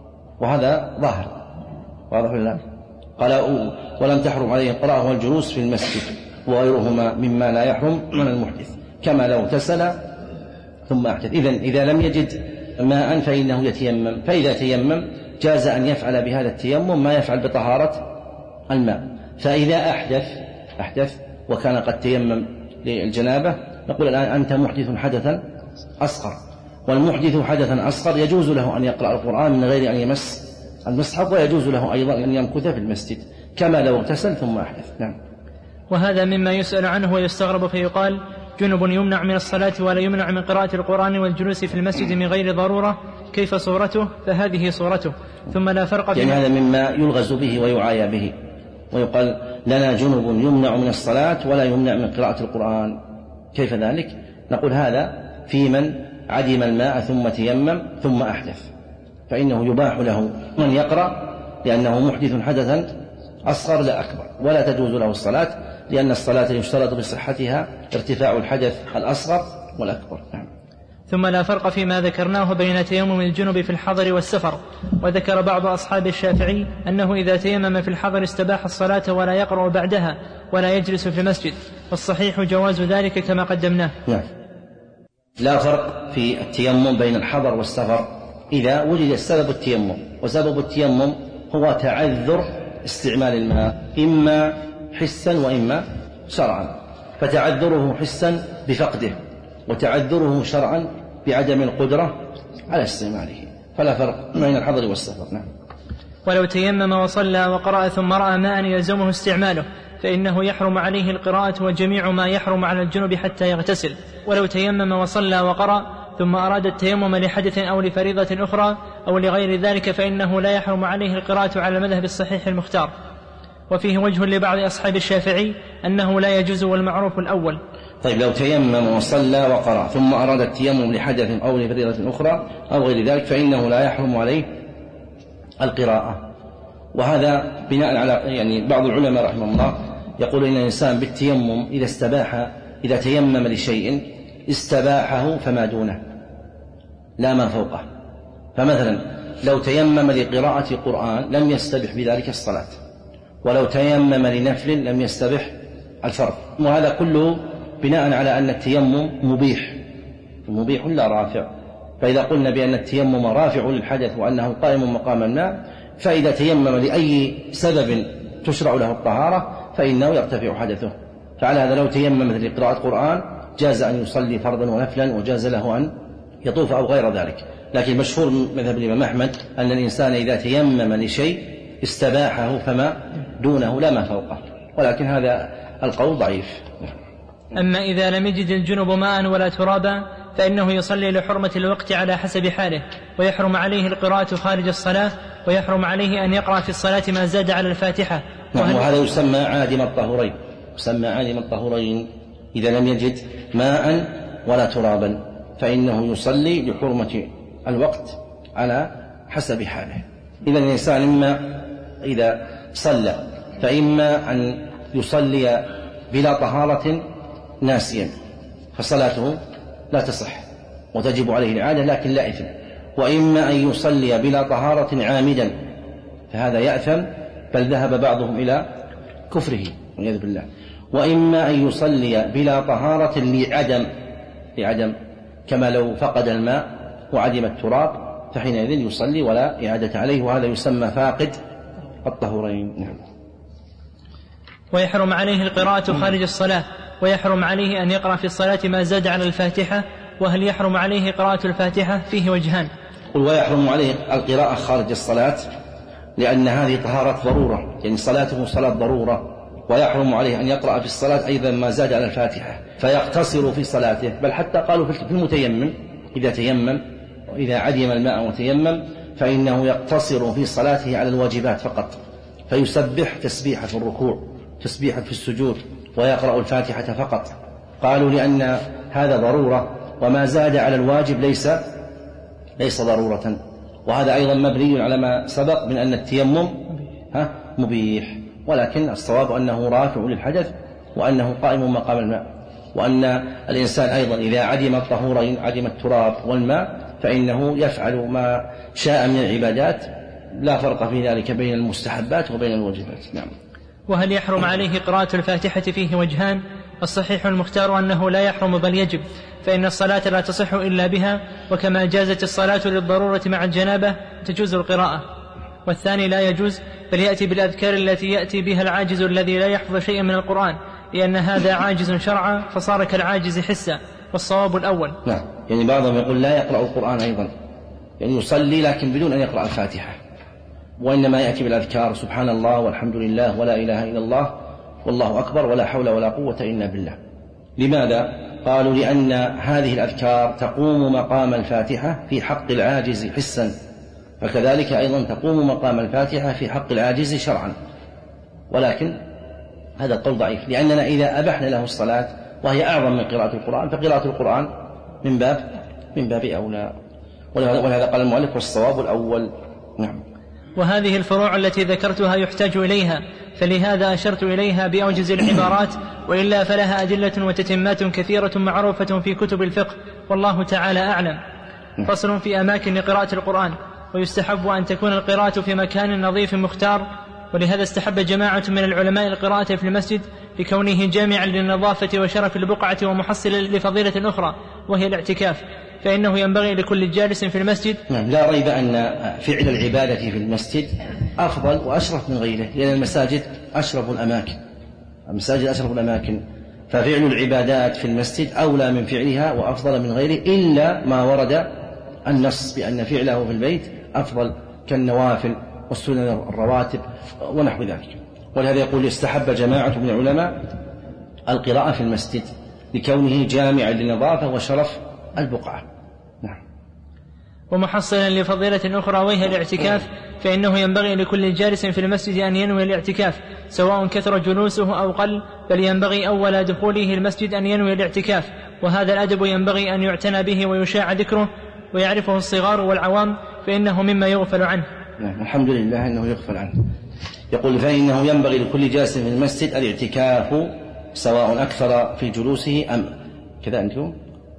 وهذا ظاهر واضح ولا لا؟ قال ولم تحرم عليه القراءة والجلوس في المسجد وغيرهما مما لا يحرم من المحدث، كما لو اغتسل ثم أحدث. إذن إذا لم يجد ماء فإنه يتيمم، فإذا تيمم جاز أن يفعل بهذا التيمم ما يفعل بطهارة الماء. فإذا أحدث أحدث وكان قد تيمم للجنابة، نقول الآن أنت محدث حدثا أصغر، والمحدث حدثا أصغر يجوز له أن يقرأ القرآن من غير أن يمس المصحف، ويجوز له أيضا أن يمكث في المسجد كما لو اغتسل ثم أحدث. نعم. وهذا مما يسأل عنه ويستغرب فيقال جنب يمنع من الصلاة ولا يمنع من قراءة القرآن والجلوس في المسجد من غير ضرورة، كيف صورته؟ فهذه صورته. ثم لا فرق يعني هذا مما يلغز به ويعايا به، ويقال لنا جنب يمنع من الصلاة ولا يمنع من قراءة القرآن، كيف ذلك؟ نقول هذا في من عدم الماء ثم تيمم ثم أحدث، فإنه يباح له من يقرأ لأنه محدث حدثا أصغر لا أكبر، ولا تجوز له الصلاة لأن الصلاة يشترط بصحتها ارتفاع الحدث الأصغر والأكبر. نعم. ثم لا فرق فيما ذكرناه بين تيمم الجنب في الحضر والسفر. وذكر بعض أصحاب الشافعي أنه إذا تيمم في الحضر استباح الصلاة ولا يقرأ بعدها ولا يجلس في المسجد، والصحيح جواز ذلك كما قدمناه. نعم. لا فرق في التيمم بين الحضر والسفر إذا وجد سبب التيمم، وسبب التيمم هو تعذر استعمال الماء إما حسا وإما شرعا، فتعذره حسا بفقده، وتعذره شرعا بعدم القدرة على استعماله، فلا فرق بين الحضر والسفر. نعم. ولو تيمم وصلى وقرأ ثم رأى ماء يلزمه استعماله فإنه يحرم عليه القراءة وجميع ما يحرم على الجنب حتى يغتسل. ولو تيمم وصلى وقرأ ثم أراد التيمم لحدث أو لفريضة أخرى أو لغير ذلك فإنه لا يحرم عليه القراءة على المذهب الصحيح المختار. وفيه وجه لبعض أصحاب الشافعي أنه لا يجوز، والمعروف الأول. طيب، لو تيمم وصلى وقرأ ثم أراد التيمم لحدث أو لفريضة أخرى أو غير ذلك فإنه لا يحرم عليه القراءة. وهذا بناء على يعني بعض العلماء رحمه الله يقول إن الإنسان بالتيمم إذا استباح إذا تيمم لشيء استباحه فما دونه لا ما فوقه. فمثلا لو تيمم لقراءة قرآن لم يستبح بذلك الصلاة، ولو تيمم لنفل لم يستبح الفرض، وهذا كله بناء على أن التيمم مبيح مبيح لا رافع. فإذا قلنا بأن التيمم رافع للحدث وأنه قائم مقام الماء، فإذا تيمم لأي سبب تشرع له الطهارة فإنه يرتفع حدثه. فعلى هذا لو تيمم لقراءة قرآن جاز أن يصلي فرضا ونفلا، وجاز له أن يطوف أو غير ذلك. لكن مشهور مذهب الإمام أحمد أن الإنسان إذا تيمم لشيء استباحه فما دونه لا ما فوقه، ولكن هذا القول ضعيف. أما إذا لم يجد الجنب ماء ولا ترابا فإنه يصلي لحرمة الوقت على حسب حاله، ويحرم عليه القراءة خارج الصلاة، ويحرم عليه أن يقرأ في الصلاة ما زاد على الفاتحة. نعم، وهذا يسمى عادم الطهورين، يسمى عادم الطهورين إذا لم يجد ماء ولا ترابا، فإنه يصلي لحرمة الوقت على حسب حاله. إذا الإنسان إما إذا صلى فإما أن يصلي بلا طهارة ناسيا فصلاته لا تصح وتجب عليه الإعادة لكن لا إثم، وإما أن يصلي بلا طهارة عامدا فهذا يأثم، بل ذهب بعضهم إلى كفره والعياذ بالله. وإما أن يصلي بلا طهارة لعدم لعدم كما لو فقد الماء وعدم التراب فحينئذ يصلي ولا إعادة عليه، وهذا يسمى فاقد الطهورين. نعم. ويحرم عليه القراءة خارج الصلاة، ويحرم عليه أن يقرأ في الصلاة ما زاد على الفاتحة. وهل يحرم عليه قراءة الفاتحة؟ فيه وجهان. قل ويحرم عليه القراءة خارج الصلاة لأن هذه طهارة ضرورة، يعني صلاته صلاة ضرورة، ويحرم عليه أن يقرأ في الصلاة أيضا ما زاد على الفاتحة فيقتصر في صلاته، بل حتى قالوا في المتيمم إذا تيمم وإذا عدم الماء وتيمم فإنه يقتصر في صلاته على الواجبات فقط، فيسبح تسبيحة في الركوع، تسبيحة في السجود، ويقرأ الفاتحة فقط. قالوا لأن هذا ضرورة، وما زاد على الواجب ليس ليس ضرورة. وهذا أيضا مبني على ما سبق من أن التيمم ها مبيح، ولكن الصواب أنه رافع للحدث وأنه قائم مقام الماء، وأن الإنسان أيضا إذا عدم الطهورين عدم التراب والماء فإنه يفعل ما شاء من العبادات، لا فرق في ذلك بين المستحبات وبين الواجبات. نعم. وهل يحرم عليه قراءة الفاتحة؟ فيه وجهان. الصحيح المختار أنه لا يحرم بل يجب، فإن الصلاة لا تصح إلا بها، وكما جازت الصلاة للضرورة مع الجنابة تجوز القراءة. والثاني لا يجوز، بل يأتي بالأذكار التي يأتي بها العاجز الذي لا يحفظ شيئا من القرآن، لأن هذا عاجز شرعا فصار كالعاجز حسا، والصواب الأول. نعم، يعني بعضهم يقول لا يقرأ القرآن أيضا، يعني يصلي لكن بدون أن يقرأ الفاتحة، وإنما يأتي بالأذكار سبحان الله والحمد لله ولا إله إلا الله والله أكبر ولا حول ولا قوة إلا بالله. لماذا؟ قالوا لأن هذه الأذكار تقوم مقام الفاتحة في حق العاجز حسا، فكذلك أيضا تقوم مقام الفاتحة في حق العاجز شرعا. ولكن هذا القول ضعيف، لأننا إذا أبحنا له الصلاة وهي أعظم من قراءة القرآن فقراءة القرآن من باب من باب أولى، ولهذا قال المؤلف والصواب الأول. نعم. وهذه الفروع التي ذكرتها يحتاج إليها، فلهذا أشرت إليها بأوجز العبارات، وإلا فلها أدلة وتتمات كثيرة معروفة في كتب الفقه، والله تعالى أعلم. فصل في أماكن قراءة القرآن. ويستحب أن تكون القراءة في مكان نظيف مختار، ولهذا استحب جماعة من العلماء القراءة في المسجد لكونه جامعا للنظافة وشرف البقعة ومحصلا لفضيلة أخرى وهي الاعتكاف، فإنه ينبغي لكل جالس في المسجد. نعم، لا ريب أن فعل العبادة في المسجد أفضل وأشرف من غيره، لأن المساجد أشرف الأماكن، المساجد أشرف الأماكن، ففعل العبادات في المسجد أولى من فعلها وأفضل من غيره، إلا ما ورد النص بأن فعله في البيت أفضل كالنوافل والسنن الرواتب ونحو ذلك. ولهذا يقول استحب جماعة من العلماء القراءة في المسجد لكونه جامعا للنظافة وشرف البقعة. نعم. ومحصلا لفضيلة أخرى وهي الاعتكاف، فإنه ينبغي لكل جالس في المسجد أن ينوي الاعتكاف سواء كثر جلوسه أو قل، بل ينبغي أول دخوله المسجد أن ينوي الاعتكاف، وهذا الأدب ينبغي أن يعتنى به ويشاع ذكره ويعرفه الصغار والعوام، فإنه مما يغفل عنه. نعم، الحمد لله أنه يغفل عنه. يقول فإنه ينبغي لكل جالس في المسجد الاعتكاف سواء أكثر في جلوسه أم كذا أنتم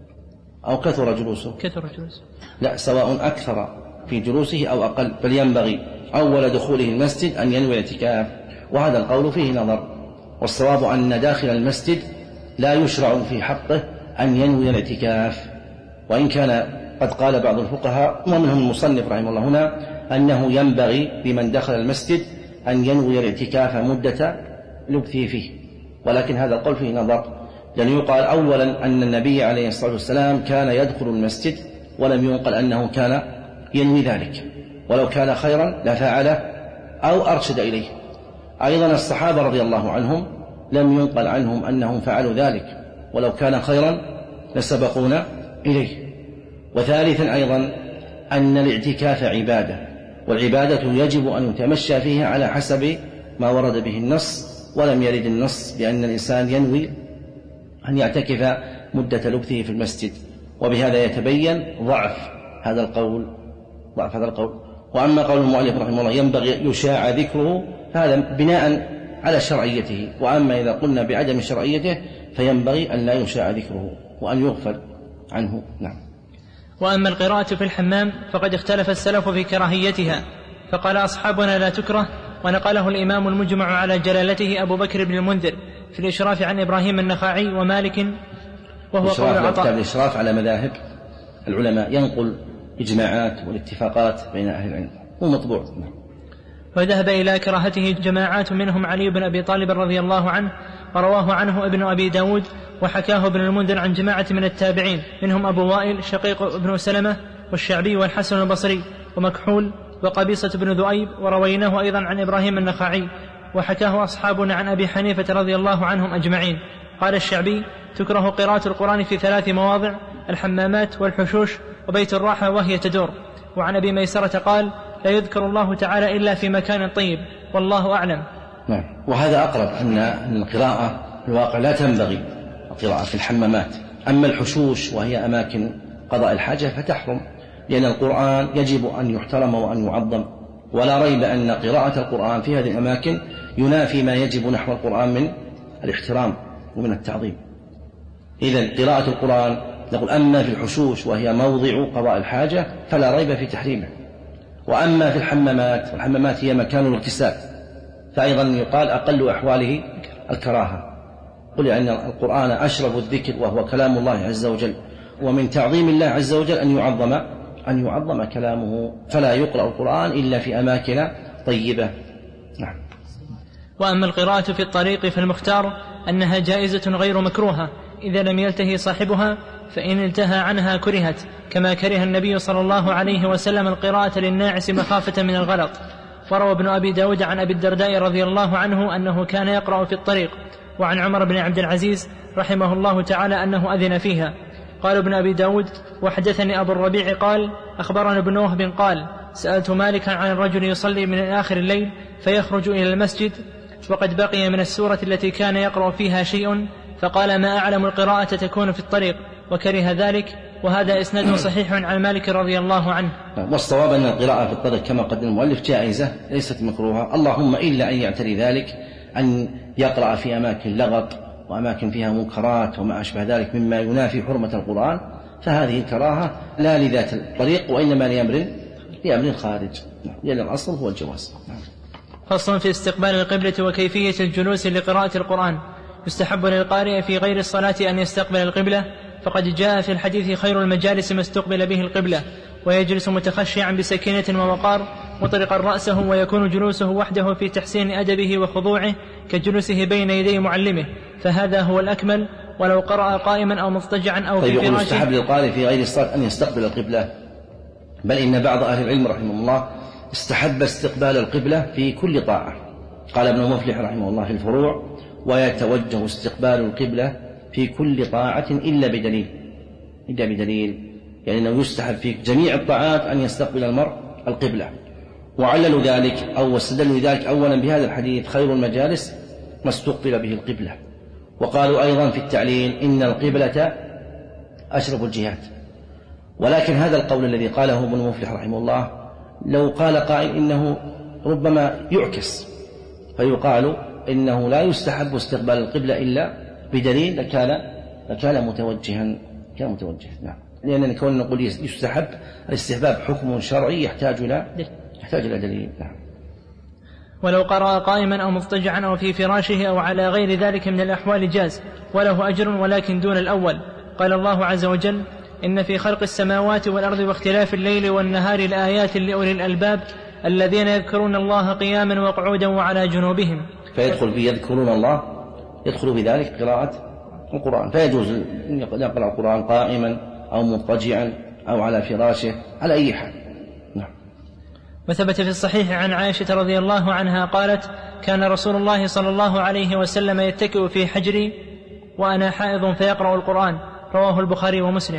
أو كثر جلوسه كثر جلوسه لا، سواء أكثر في جلوسه أو أقل، بل ينبغي أول دخوله المسجد أن ينوي الاعتكاف، وهذا القول فيه نظر، والصواب أن داخل المسجد لا يشرع في حقه أن ينوي الاعتكاف، وإن كان قد قال بعض الفقهاء ومنهم المصنف رحمه الله هنا أنه ينبغي لمن دخل المسجد أن ينوي الاعتكاف مدة لبثه فيه، ولكن هذا القول فيه نظر، لأن يقال أولا أن النبي عليه الصلاة والسلام كان يدخل المسجد ولم ينقل أنه كان ينوي ذلك، ولو كان خيرا لفعله أو أرشد إليه. أيضا الصحابة رضي الله عنهم لم ينقل عنهم أنهم فعلوا ذلك، ولو كان خيرا لسبقونا إليه. وثالثا أيضا أن الاعتكاف عبادة، والعبادة يجب أن يتمشى فيها على حسب ما ورد به النص، ولم يرد النص بأن الإنسان ينوي أن يعتكف مدة لبثه في المسجد، وبهذا يتبين ضعف هذا القول ضعف هذا القول. وأما قول المؤلف رحمه الله ينبغي يشاع ذكره، هذا بناء على شرعيته، وأما إذا قلنا بعدم شرعيته فينبغي أن لا يشاع ذكره وأن يغفل عنه. نعم. وأما القراءة في الحمام فقد اختلف السلف في كراهيتها، فقال أصحابنا لا تكره، ونقله الإمام المجمع على جلالته أبو بكر بن المنذر في الإشراف عن إبراهيم النخعي ومالك، وهو قول عطاء. الإشراف على مذاهب العلماء ينقل إجماعات والاتفاقات بين أهل العلم، هو مطبوع. وذهب إلى كراهته جماعات منهم علي بن أبي طالب رضي الله عنه، ورواه عنه ابن أبي داود، وحكاه ابن المنذر عن جماعة من التابعين منهم أبو وائل شقيق بن سلمة والشعبي والحسن البصري ومكحول وقبيصة بن ذؤيب، ورويناه أيضا عن إبراهيم النخعي، وحكاه أصحابنا عن أبي حنيفة رضي الله عنهم أجمعين. قال الشعبي: تكره قراءة القرآن في ثلاث مواضع: الحمامات والحشوش وبيت الراحة وهي تدور. وعن أبي ميسرة قال: لا يذكر الله تعالى إلا في مكان طيب، والله أعلم. نعم. وهذا أقرب أن القراءة في الواقع لا تنبغي القراءة في الحمامات. أما الحشوش وهي أماكن قضاء الحاجة فتحرم، لأن القرآن يجب أن يحترم وأن يعظم، ولا ريب أن قراءة القرآن في هذه الأماكن ينافي ما يجب نحو القرآن من الاحترام ومن التعظيم. إذن قراءة القرآن نقول أما في الحشوش وهي موضع قضاء الحاجة فلا ريب في تحريمه، وأما في الحمامات، والحمامات هي مكان الاغتسال، فأيضا يقال أقل أحواله الكراهة. قل أن القرآن أشرف الذكر وهو كلام الله عز وجل، ومن تعظيم الله عز وجل أن يعظم أن يعظم كلامه، فلا يقرأ القرآن إلا في أماكن طيبة. نعم. وأما القراءة في الطريق فالمختار أنها جائزة غير مكروهة إذا لم يلتهي صاحبها، فإن انتهى عنها كرهت، كما كره النبي صلى الله عليه وسلم القراءة للناعس مخافة من الغلط. وروى ابن أبي داود عن أبي الدرداء رضي الله عنه أنه كان يقرأ في الطريق، وعن عمر بن عبد العزيز رحمه الله تعالى أنه أذن فيها. قال ابن أبي داود: وحدثني أبو الربيع قال: أخبرنا ابن وهب قال: سألت مالكا عن الرجل يصلي من آخر الليل فيخرج إلى المسجد وقد بقي من السورة التي كان يقرأ فيها شيء، فقال: ما أعلم القراءة تكون في الطريق، وكره ذلك. وهذا إسناد صحيح عن مالك رضي الله عنه. والصواب أن القراءة في الطريق كما قدم المؤلف جائزة ليست مكروهة، اللهم إلا أن يعتري ذلك أن يقرأ في أماكن لغط وأماكن فيها منكرات وما أشبه ذلك مما ينافي حرمة القرآن، فهذه الكراهة لا لذات الطريق وإنما لأمر لأمر خارج، لأن الأصل هو الجواز. فصل في استقبال القبلة وكيفية الجلوس لقراءة القرآن. يستحب للقارئ في غير الصلاة أن يستقبل القبلة، فقد جاء في الحديث: خير المجالس ما استقبل به القبلة، ويجلس متخشعا بسكينة ووقار مطرقا رأسه، ويكون جلوسه وحده في تحسين أدبه وخضوعه كجلوسه بين يدي معلمه، فهذا هو الأكمل، ولو قرأ قائما أو مضطجعا أو طيب في فراشه. يستحب للقارئ في غير الصلاة أن يستقبل القبلة، بل إن بعض أهل العلم رحمه الله استحب استقبال القبلة في كل طاعة. قال ابن مفلح رحمه الله في الفروع: ويتوجه استقبال القبلة في كل طاعة إلا بدليل إلا بدليل يعني أنه يستحب في جميع الطاعات أن يستقبل المرء القبلة. وعللوا ذلك أو استدلوا ذلك أولا بهذا الحديث: خير المجالس ما استقبل به القبلة. وقالوا أيضا في التعليل: إن القبلة أشرف الجهات. ولكن هذا القول الذي قاله ابن مفلح رحمه الله لو قال قائل إنه ربما يعكس، فيقال إنه لا يستحب استقبال القبلة إلا بدليل لكان لكان متوجها كان متوجها. نعم. لأننا كون نقول يستحب، الاستحباب حكم شرعي يحتاج إلى يحتاج إلى دليل. نعم. ولو قرأ قائما أو مضطجعا أو في فراشه أو على غير ذلك من الأحوال جاز، وله أجر، ولكن دون الأول. قال الله عز وجل: إن في خلق السماوات والأرض واختلاف الليل والنهار لآيات لأولي الألباب الذين يذكرون الله قياما وقعودا وعلى جنوبهم. فيدخل في يذكرون الله، يدخل في ذلك قراءة القرآن، فيجوز أن يقرأ القرآن قائما أو مضطجعا أو على فراشه على أي حال. نعم. وثبت في الصحيح عن عائشة رضي الله عنها قالت: كان رسول الله صلى الله عليه وسلم يتكئ في حجري وأنا حائض فيقرأ القرآن. رواه البخاري ومسلم.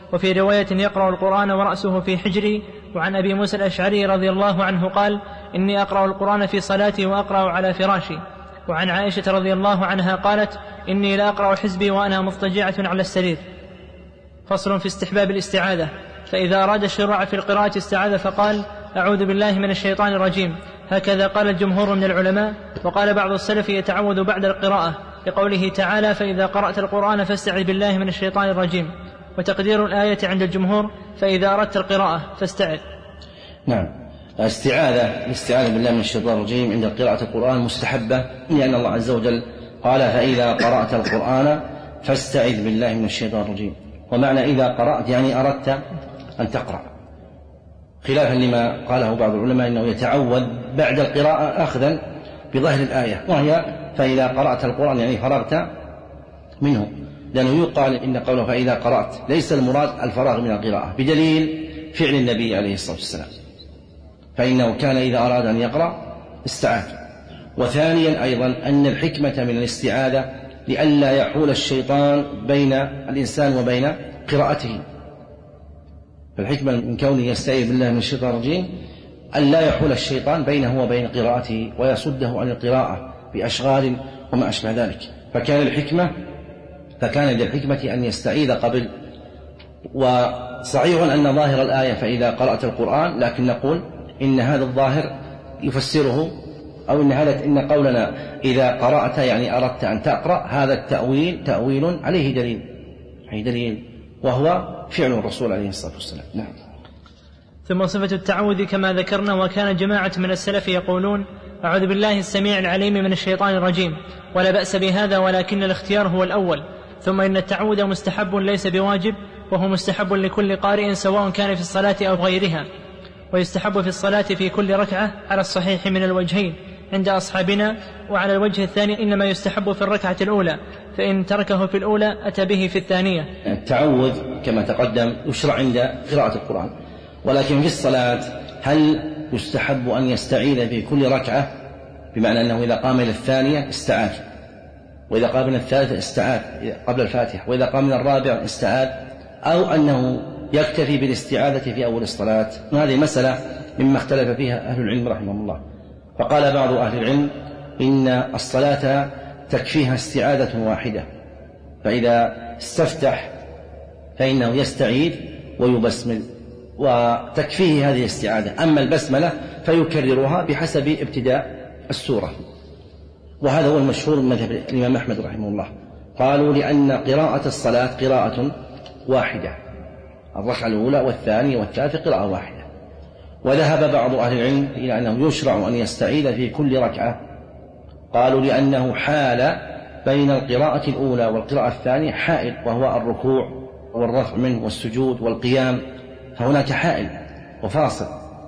وفي رواية يقرأ القرآن ورأسه في حجري. وعن أبي موسى الأشعري رضي الله عنه قال: إني أقرأ القرآن في صلاتي وأقرأ على فراشي. وعن عائشة رضي الله عنها قالت: إني لا أقرأ حزبي وأنا مضطجعة على السرير. فصل في استحباب الاستعاذة. فإذا أراد الشروع في القراءة استعاذ فقال: أعوذ بالله من الشيطان الرجيم. هكذا قال الجمهور من العلماء. وقال بعض السلف: يتعوذ بعد القراءة، لقوله تعالى: فإذا قرأت القرآن فاستعذ بالله من الشيطان الرجيم. وتقدير الآية عند الجمهور: فإذا أردت القراءة فاستعذ. نعم. الاستعاذة الاستعاذة بالله من الشيطان الرجيم عند قراءة القرآن مستحبة، لأن الله عز وجل قال: فإذا قرأت القرآن فاستعذ بالله من الشيطان الرجيم. ومعنى إذا قرأت يعني أردت أن تقرأ، خلافا لما قاله بعض العلماء أنه يتعوذ بعد القراءة أخذا بظاهر الآية، وهي فإذا قرأت القرآن يعني فرغت منه، لأنه يقال إن قوله فإذا قرأت ليس المراد الفراغ من القراءة، بدليل فعل النبي عليه الصلاة والسلام، فإنه كان إذا أراد أن يقرأ استعاذ. وثانيا أيضا أن الحكمة من الاستعاذة لئلا يحول الشيطان بين الإنسان وبين قراءته، فالحكمة من كونه يستعيذ بالله من الشيطان الرجيم أن لا يحول الشيطان بينه وبين قراءته ويصده عن القراءة بأشغال وما أشبه ذلك. فكان الحكمة فكان للحكمة أن يستعيذ قبل. وصحيح أن ظاهر الآية فإذا قرأت القرآن، لكن نقول إن هذا الظاهر يفسره، أو إن هذا إن قولنا إذا قرأت يعني أردت أن تقرأ، هذا التأويل تأويل عليه دليل عليه دليل وهو فعل الرسول عليه الصلاة والسلام. نعم. ثم صفة التعوذ كما ذكرنا. وكان جماعة من السلف يقولون: أعوذ بالله السميع العليم من الشيطان الرجيم، ولا بأس بهذا، ولكن الاختيار هو الأول. ثم إن التعوذ مستحب ليس بواجب، وهو مستحب لكل قارئ سواء كان في الصلاة أو غيرها، ويستحب في الصلاة في كل ركعة على الصحيح من الوجهين عند أصحابنا. وعلى الوجه الثاني إنما يستحب في الركعة الأولى، فإن تركه في الأولى أتى به في الثانية. التعوذ كما تقدم يشرع عند قراءة القرآن، ولكن في الصلاة هل يستحب أن يستعيذ في كل ركعة، بمعنى أنه إذا قام إلى الثانية استعاذ، وإذا قام من الثالثة استعاذ قبل الفاتحة، وإذا قام من الرابع استعاذ، أو أنه يكتفي بالاستعاذة في أول الصلاة؟ وهذه مسألة مما اختلف فيها أهل العلم رحمهم الله. فقال بعض أهل العلم إن الصلاة تكفيها استعاذة واحدة، فإذا استفتح فإنه يستعيذ ويبسمل وتكفيه هذه الاستعاذة. أما البسملة فيكررها بحسب ابتداء السورة، وهذا هو المشهور من مذهب الإمام أحمد رحمه الله. قالوا لأن قراءة الصلاة قراءة واحدة، الركعة الأولى والثانية والثالثة قراءة واحدة. وذهب بعض أهل العلم إلى أنه يشرع أن يستعيذ في كل ركعة، قالوا لأنه حال بين القراءة الأولى والقراءة الثانية حائل، وهو الركوع والرفع منه والسجود والقيام، فهناك حائل وفاصل،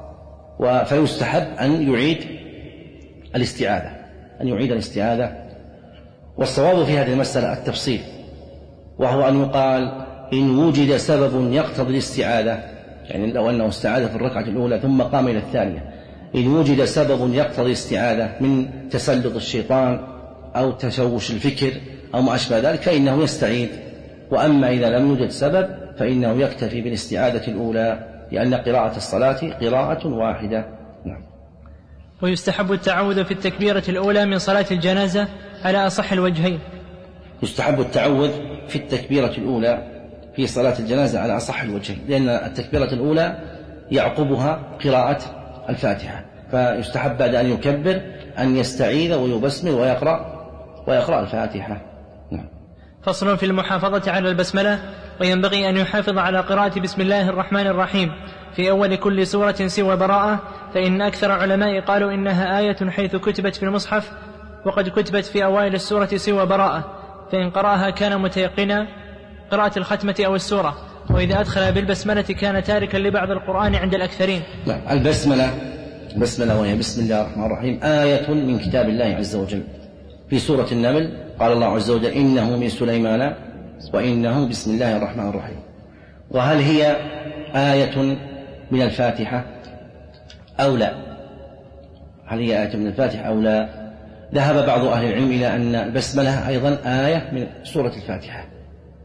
فيستحب أن يعيد الاستعاذة أن يعيد الاستعاذة. والصواب في هذه المسألة التفصيل، وهو أن يقال إن وجد سبب يقتضي الاستعاذة، يعني لو أنه استعاذ في الركعة الأولى ثم قام إلى الثانية، إن وجد سبب يقتضي الاستعاذة من تسلط الشيطان أو تشوش الفكر أو ما أشبه ذلك فإنه يستعيذ. وأما إذا لم يوجد سبب فإنه يكتفي بالاستعاذة الأولى، لأن قراءة الصلاة قراءة واحدة. نعم. ويستحب التعوذ في التكبيرة الأولى من صلاة الجنازة على أصح الوجهين. يستحب التعوذ في التكبيرة الأولى في صلاة الجنازة على أصح الوجهين، لأن التكبيرة الأولى يعقبها قراءة الفاتحة، فيستحب بعد أن يكبر أن يستعيذ ويبسمل ويقرأ ويقرأ الفاتحة. نعم. فصل في المحافظة على البسملة. وينبغي أن يحافظ على قراءة بسم الله الرحمن الرحيم في أول كل سورة سوى براءة، فإن أكثر علماء قالوا إنها آية حيث كتبت في المصحف، وقد كتبت في أوائل السورة سوى براءة، فإن قرأها كان متيقنا قراءة الختمة أو السورة، وإذا أدخل بالبسملة كان تاركا لبعض القرآن عند الأكثرين. البسملة البسملة وهي بسم الله الرحمن الرحيم آية من كتاب الله عز وجل. في سورة النمل قال الله عز وجل إنه من سليمان وإنه بسم الله الرحمن الرحيم. وهل هي آية من الفاتحة أو لا؟ هل هي آية من الفاتحة أو لا؟ ذهب بعض أهل العلم إلى أن البسملة أيضا آية من سورة الفاتحة،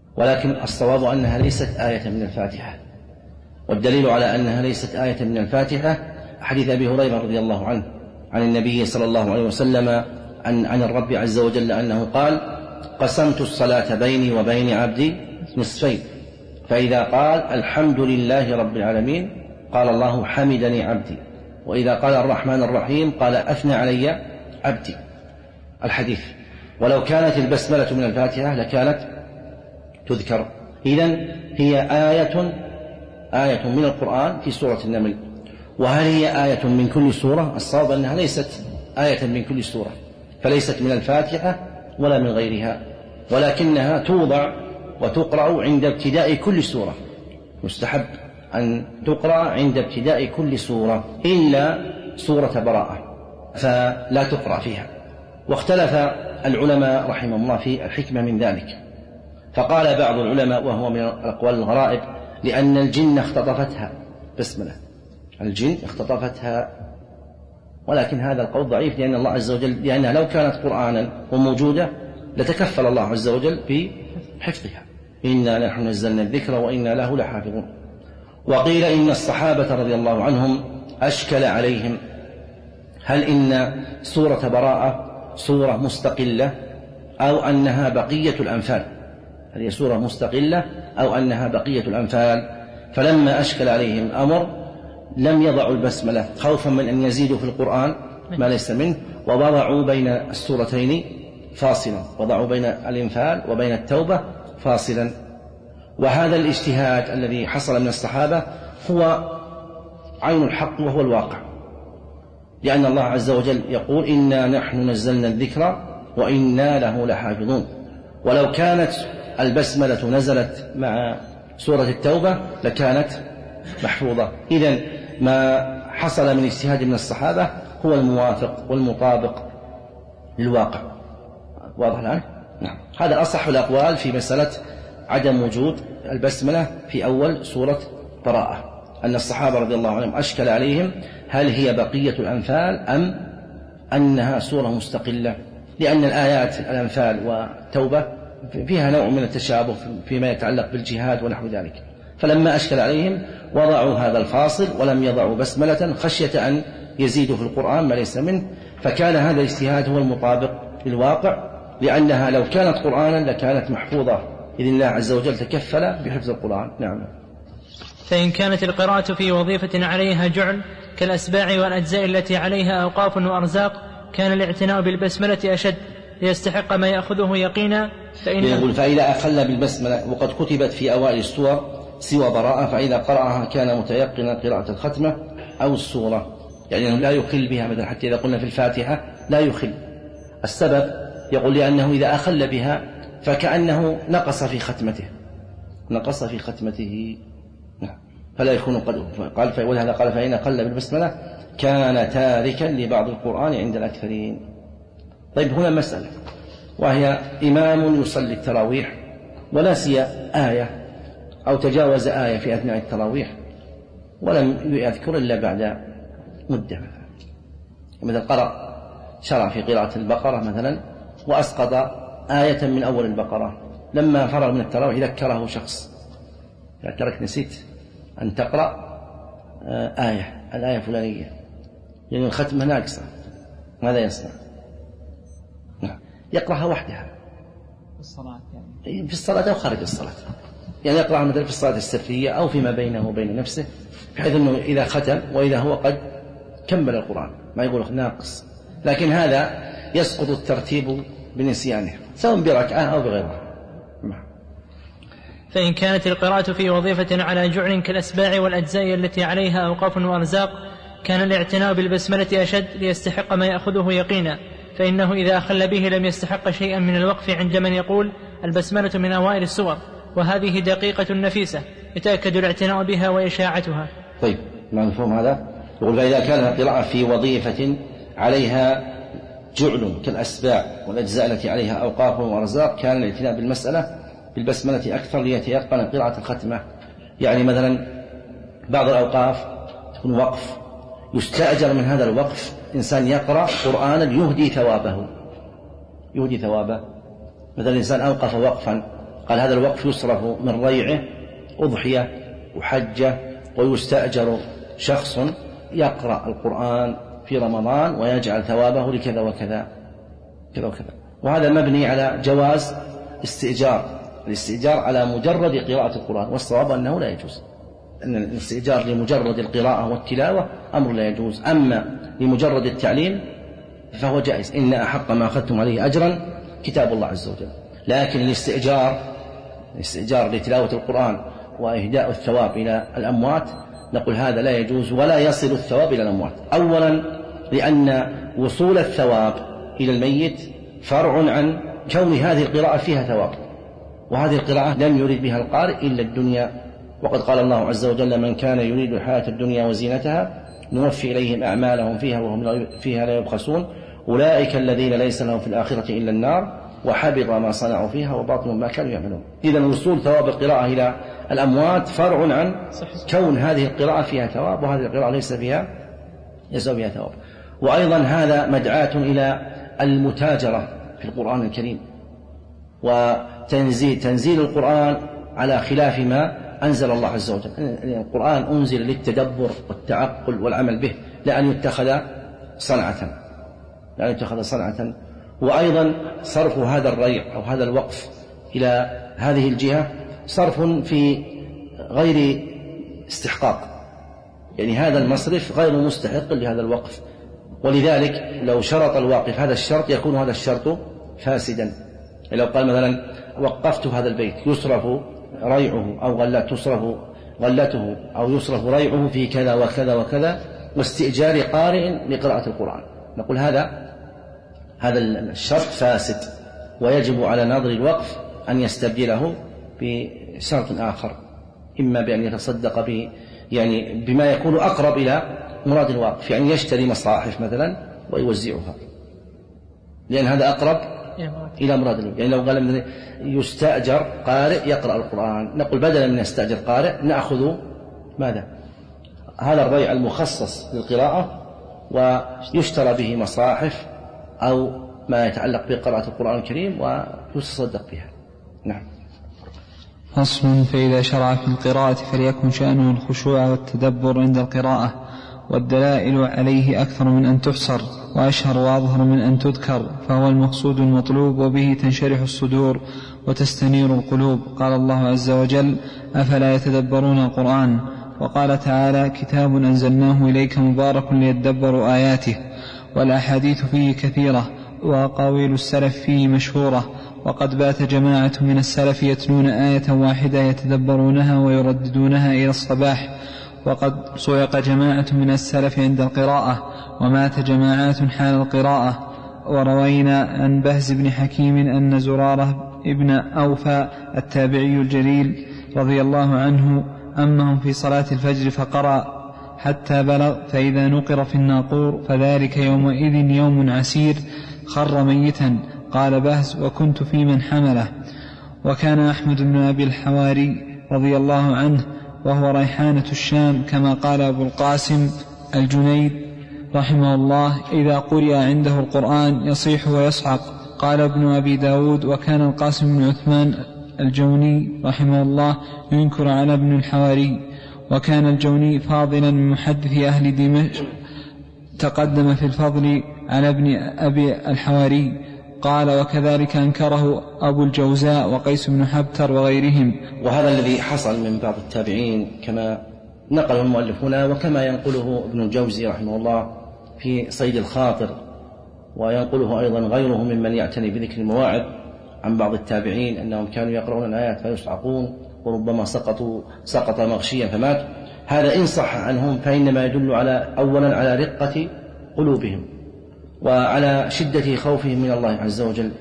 ولكن الصواب أنها ليست آية من الفاتحة، والدليل على أنها ليست آية من الفاتحة حديث أبي هريرة رضي الله عنه عن النبي صلى الله عليه وسلم عن, عن الرب عز وجل أنه قال: قسمت الصلاة بيني وبين عبدي نصفين، فإذا قال الحمد لله رب العالمين قال الله حمدني عبدي، وإذا قال الرحمن الرحيم قال أثنى علي عبدي. الحديث. ولو كانت البسملة من الفاتحة لكانت تذكر. إذن هي آية آية من القرآن في سورة النمل. وهل هي آية من كل سورة؟ الصواب أنها ليست آية من كل سورة، فليست من الفاتحة ولا من غيرها، ولكنها توضع وتقرأ عند ابتداء كل سورة. مستحب أن تقرأ عند ابتداء كل سورة إلا سورة براءة فلا تقرأ فيها. واختلف العلماء رحمهم الله في الحكمة من ذلك، فقال بعض العلماء وهو من الأقوال الغرائب: لأن الجن اختطفتها بسملة، الجن اختطفتها. ولكن هذا القول ضعيف، لأن الله عز وجل لأنها لو كانت قرآنا وموجودة لتكفل الله عز وجل بحفظها: إنا نحن نزلنا الذكر وإنا له لحافظون. وقيل إن الصحابة رضي الله عنهم أشكل عليهم هل إن سورة براءة سورة مستقلة أو أنها بقية الأنفال، هل هي سورة مستقلة أو أنها بقية الأنفال. فلما أشكل عليهم الأمر لم يضعوا البسملة خوفا من أن يزيدوا في القرآن ما ليس منه، ووضعوا بين السورتين فاصلا، وضعوا بين الإنفال وبين التوبة فاصلا. وهذا الاجتهاد الذي حصل من الصحابة هو عين الحق وهو الواقع، لأن الله عز وجل يقول: إنا نحن نزلنا الذكر وإنا له لحافظون. ولو كانت البسملة نزلت مع سورة التوبة لكانت محفوظة. إذن ما حصل من اجتهاد من الصحابة هو الموافق والمطابق للواقع. واضح الآن؟ نعم. هذا أصح الأقوال في مسألة عدم وجود البسملة في أول سورة براءة، أن الصحابة رضي الله عنهم أشكل عليهم هل هي بقية الأنفال أم أنها سورة مستقلة، لأن الآيات الأنفال والتوبة فيها نوع من التشابه فيما يتعلق بالجهاد ونحو ذلك. فلما أشكل عليهم وضعوا هذا الفاصل ولم يضعوا بسملة خشية أن يزيدوا في القرآن ما ليس منه. فكان هذا الاجتهاد هو المطابق للواقع، لأنها لو كانت قرآنا لكانت محفوظة، إذن الله عز وجل تكفل بحفظ القرآن. نعم. فإن كانت القراءة في وظيفة عليها جعل كالأسباع والأجزاء التي عليها أوقاف وأرزاق كان الاعتناء بالبسملة أشد ليستحق ما يأخذه يقينا. فإن يقول: فإذا أخل بالبسملة وقد كتبت في أوائل السور سوى براءة فإذا قرأها كان متيقنا قراءة الختمة أو السورة، يعني لا يخل بها. مثلا حتى إذا قلنا في الفاتحة لا يخل. السبب يقول لأنه إذا أخل بها فكأنه نقص في ختمته نقص في ختمته نعم. فلا يكون قد قال. ولهذا قال: فإن أخل بالبسملة كان تاركا لبعض القرآن عند الأكثرين. طيب، هنا مسألة، وهي إمام يصلي التراويح ونسي آية أو تجاوز آية في أثناء التراويح ولم يذكر إلا بعد مدة، مثل قرأ شرع في قراءة البقرة مثلا وأسقط آية من أول البقرة، لما فرغ من التراويح ذكره شخص: يا ترك نسيت أن تقرأ آية الآية فلانية، يعني الختمة ناقصة، ماذا يصنع؟ يقرأها وحدها في الصلاة، يعني في الصلاة أو خارج الصلاة، يعني يقرأها مثلا في الصلاة السرية أو فيما بينه وبين نفسه، بحيث أنه إذا ختم وإذا هو قد كمل القرآن ما يقول ناقص. لكن هذا يسقط الترتيب بنسيانه سواء بركعة أو بغيرها. فإن كانت القراءة في وظيفة على جعل كالأسباع والأجزاء التي عليها أوقاف وأرزاق كان الاعتناء بالبسملة أشد ليستحق ما يأخذه يقينا، فإنه إذا أخل به لم يستحق شيئا من الوقف عند من يقول البسملة من أوائل السور، وهذه دقيقة نفيسة يتأكد الاعتناء بها وإشاعتها. طيب، ما مفهوم هذا؟ يقول: فإذا كان القراءة في وظيفة عليها جعل كالأسباع والأجزاء التي عليها أوقاف وأرزاق كان الاعتناء بالمسألة بالبسملة أكثر ليتيقن قراءة الختمة. يعني مثلا بعض الأوقاف تكون وقف، يستأجر من هذا الوقف إنسان يقرأ قرآنا يهدي ثوابه يهدي ثوابه مثلا إنسان أوقف وقفا قال هذا الوقف يصرف من ريعه أضحية وحجة، ويستأجر شخص يقرأ القرآن في رمضان ويجعل ثوابه لكذا وكذا كذا وكذا. وهذا مبني على جواز استئجار، الاستئجار على مجرد قراءة القرآن، والصواب أنه لا يجوز، أن الاستئجار لمجرد القراءة والتلاوة أمر لا يجوز، أما لمجرد التعليم فهو جائز. إن أحق ما أخذتم عليه أجرا كتاب الله عز وجل. لكن الاستئجار الاستئجار لتلاوة القرآن وإهداء الثواب إلى الأموات نقول هذا لا يجوز ولا يصل الثواب إلى الأموات. أولا لأن وصول الثواب إلى الميت فرع عن كون هذه القراءة فيها ثواب، وهذه القراءة لم يرد بها القارئ إلا الدنيا، وقد قال الله عز وجل من كان يريد الحياة الدنيا وزينتها نوفي إليهم أعمالهم فيها وهم فيها لا يبخسون أولئك الذين ليس لهم في الآخرة إلا النار وحبط ما صنعوا فيها وباطل ما كانوا يعملون. إذن وصول ثواب القراءة إلى الأموات فرع عن كون هذه القراءة فيها ثواب، وهذه القراءة ليس فيها ليس فيها ثواب. وأيضا هذا مدعاة إلى المتاجرة في القرآن الكريم، وتنزيل تنزيل القرآن على خلاف ما أنزل الله عز وجل. القرآن أنزل للتدبر والتعقل والعمل به، لا أن يتخذ صنعة لا أن يتخذ صنعة. وأيضا صرف هذا الريع أو هذا الوقف إلى هذه الجهة صرف في غير استحقاق، يعني هذا المصرف غير مستحق لهذا الوقف، ولذلك لو شرط الواقف هذا الشرط يكون هذا الشرط فاسدا. لو قال مثلا وقفت هذا البيت يصرف ريعه أو غلته تصرف غلته أو يصرف ريعه في كذا وكذا وكذا واستئجار قارئ لقراءة القرآن، نقول هذا هذا الشرط فاسد، ويجب على ناظر الوقف أن يستبدله بشرط آخر، إما بأن يتصدق ب يعني بما يكون أقرب إلى مراد الواقف، يعني يشتري مصاحف مثلا ويوزعها، لأن هذا أقرب إلى مراد الواقف. يعني لو قال مثلا يستأجر قارئ يقرأ القرآن، نقول بدلا من يستأجر قارئ نأخذ ماذا؟ هذا الريع المخصص للقراءة ويشترى به مصاحف أو ما يتعلق بقراءة القرآن الكريم ويتصدق بها. نعم. فصل. فإذا شرع في القراءة فليكن شأنه الخشوع والتدبر عند القراءة، والدلائل عليه أكثر من أن تحصر وأشهر وأظهر من أن تذكر، فهو المقصود المطلوب وبه تنشرح الصدور وتستنير القلوب. قال الله عز وجل أفلا يتدبرون القرآن، وقال تعالى كتاب أنزلناه إليك مبارك ليدبروا آياته. والأحاديث فيه كثيرة وأقاويل السلف فيه مشهورة، وقد بات جماعة من السلف يتلون آية واحدة يتدبرونها ويرددونها إلى الصباح، وقد صعق جماعة من السلف عند القراءة، ومات جماعات حال القراءة. وروينا عن بهز بن حكيم أن زرارة ابن أوفى التابعي الجليل رضي الله عنه أمهم في صلاة الفجر فقرأ حتى بلغ فإذا نقر في الناقور فذلك يومئذ يوم عسير خر ميتا. قال بهز وكنت في من حمله. وكان أحمد بن أبي الحواري رضي الله عنه وهو ريحانة الشام كما قال أبو القاسم الجنيد رحمه الله إذا قرئ عنده القرآن يصيح ويصعق. قال ابن أبي داود وكان القاسم بن عثمان الجوني رحمه الله ينكر على ابن الحواري، وكان الجوني فاضلا من محدث أهل دمشق تقدم في الفضل على ابن أبي الحواري. قال وكذلك أنكره أبو الجوزاء وقيس بن حبتر وغيرهم. وهذا الذي حصل من بعض التابعين كما نقله المؤلف هنا، وكما ينقله ابن الجوزي رحمه الله في صيد الخاطر، وينقله أيضا غيره ممن يعتني بذكر المواعظ عن بعض التابعين أنهم كانوا يقرؤون الآيات فيصعقون وربما سقطوا سقط مغشيا فمات. هذا إن صح عنهم فإنما يدل على أولا على رقة قلوبهم وعلى شدة خوفهم من الله عز وجل،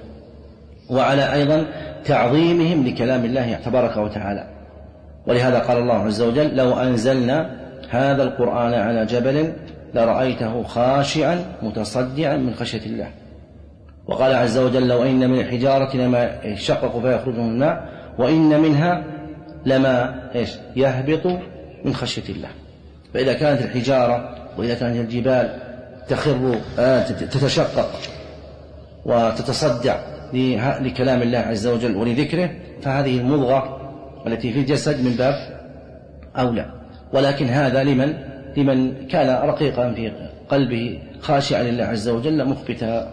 وعلى أيضا تعظيمهم لكلام الله تبارك وتعالى. ولهذا قال الله عز وجل لو أنزلنا هذا القرآن على جبل لرأيته خاشعا متصدعا من خشية الله. وقال عز وجل لو إن من الحجارة لما يشقق فيخرج من الماء وإن منها لما يهبط من خشية الله. فإذا كانت الحجارة وإذا كانت الجبال تخر تتشقق وتتصدع لكلام الله عز وجل ولذكره، فهذه المضغة التي في الجسد من باب أولى. ولكن هذا لمن لمن كان رقيقا في قلبه خاشعا لله عز وجل مخبتا.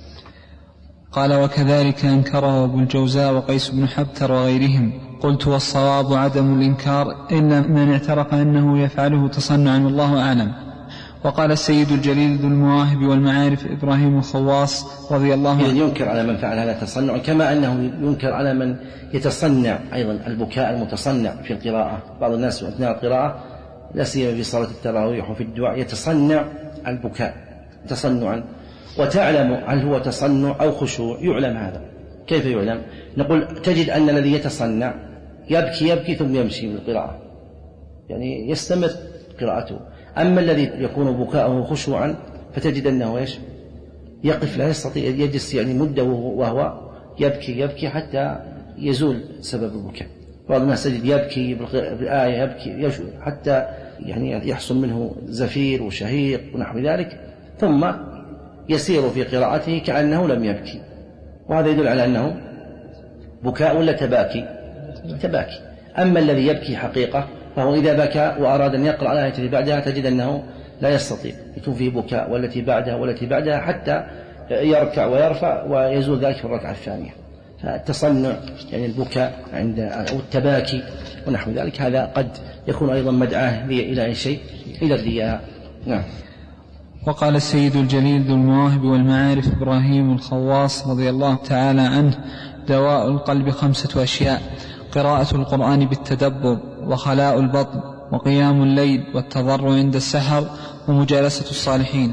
قال: وكذلك أنكره أبو الجوزاء وقيس بن حبتر وغيرهم. قلت: والصواب عدم الإنكار إلا من اعترف أنه يفعله تصنعا والله أعلم. وقال السيد الجليل ذو المواهب والمعارف إبراهيم الخواص رضي الله عنه: إذن ينكر على من فعل هذا تصنع، كما أنه ينكر على من يتصنع أيضا البكاء المتصنع في القراءة. بعض الناس أثناء القراءة لا سيما في صلاة التراويح وفي الدعاء يتصنع البكاء تصنعا، وتعلم هل هو تصنع أو خشوع. يعلم هذا. كيف يعلم؟ نقول تجد أن الذي يتصنع يبكي يبكي ثم يمشي بالقراءة، يعني يستمر قراءته. أما الذي يكون بكاءه خشوعا فتجد أنه إيش؟ يقف، لا يستطيع، يجلس يعني مدة وهو يبكي يبكي حتى يزول سبب البكاء. بعض الناس تجد يبكي بالآية يبكي حتى يعني يحصل منه زفير وشهيق ونحو ذلك، ثم يسير في قراءته كأنه لم يبكي، وهذا يدل على أنه بكاء ولا تباكي؟ تباكي. أما الذي يبكي حقيقة فهو إذا بكى وأراد أن يقرأ الآية التي بعدها تجد أنه لا يستطيع، يكون فيه بكاء والتي بعدها والتي بعدها حتى يركع ويرفع ويزول ذلك في الركعة الثانية. فالتصنع يعني البكاء عند أو التباكي ونحو ذلك هذا قد يكون أيضا مدعاه إلى أي شيء، إلى الرياء. نعم. وقال السيد الجليل ذو المواهب والمعارف إبراهيم الخواص رضي الله تعالى عنه: دواء القلب خمسة أشياء: قراءة القرآن بالتدبر، وخلاء البطن، وقيام الليل، والتضرع عند السحر، ومجالسة الصالحين.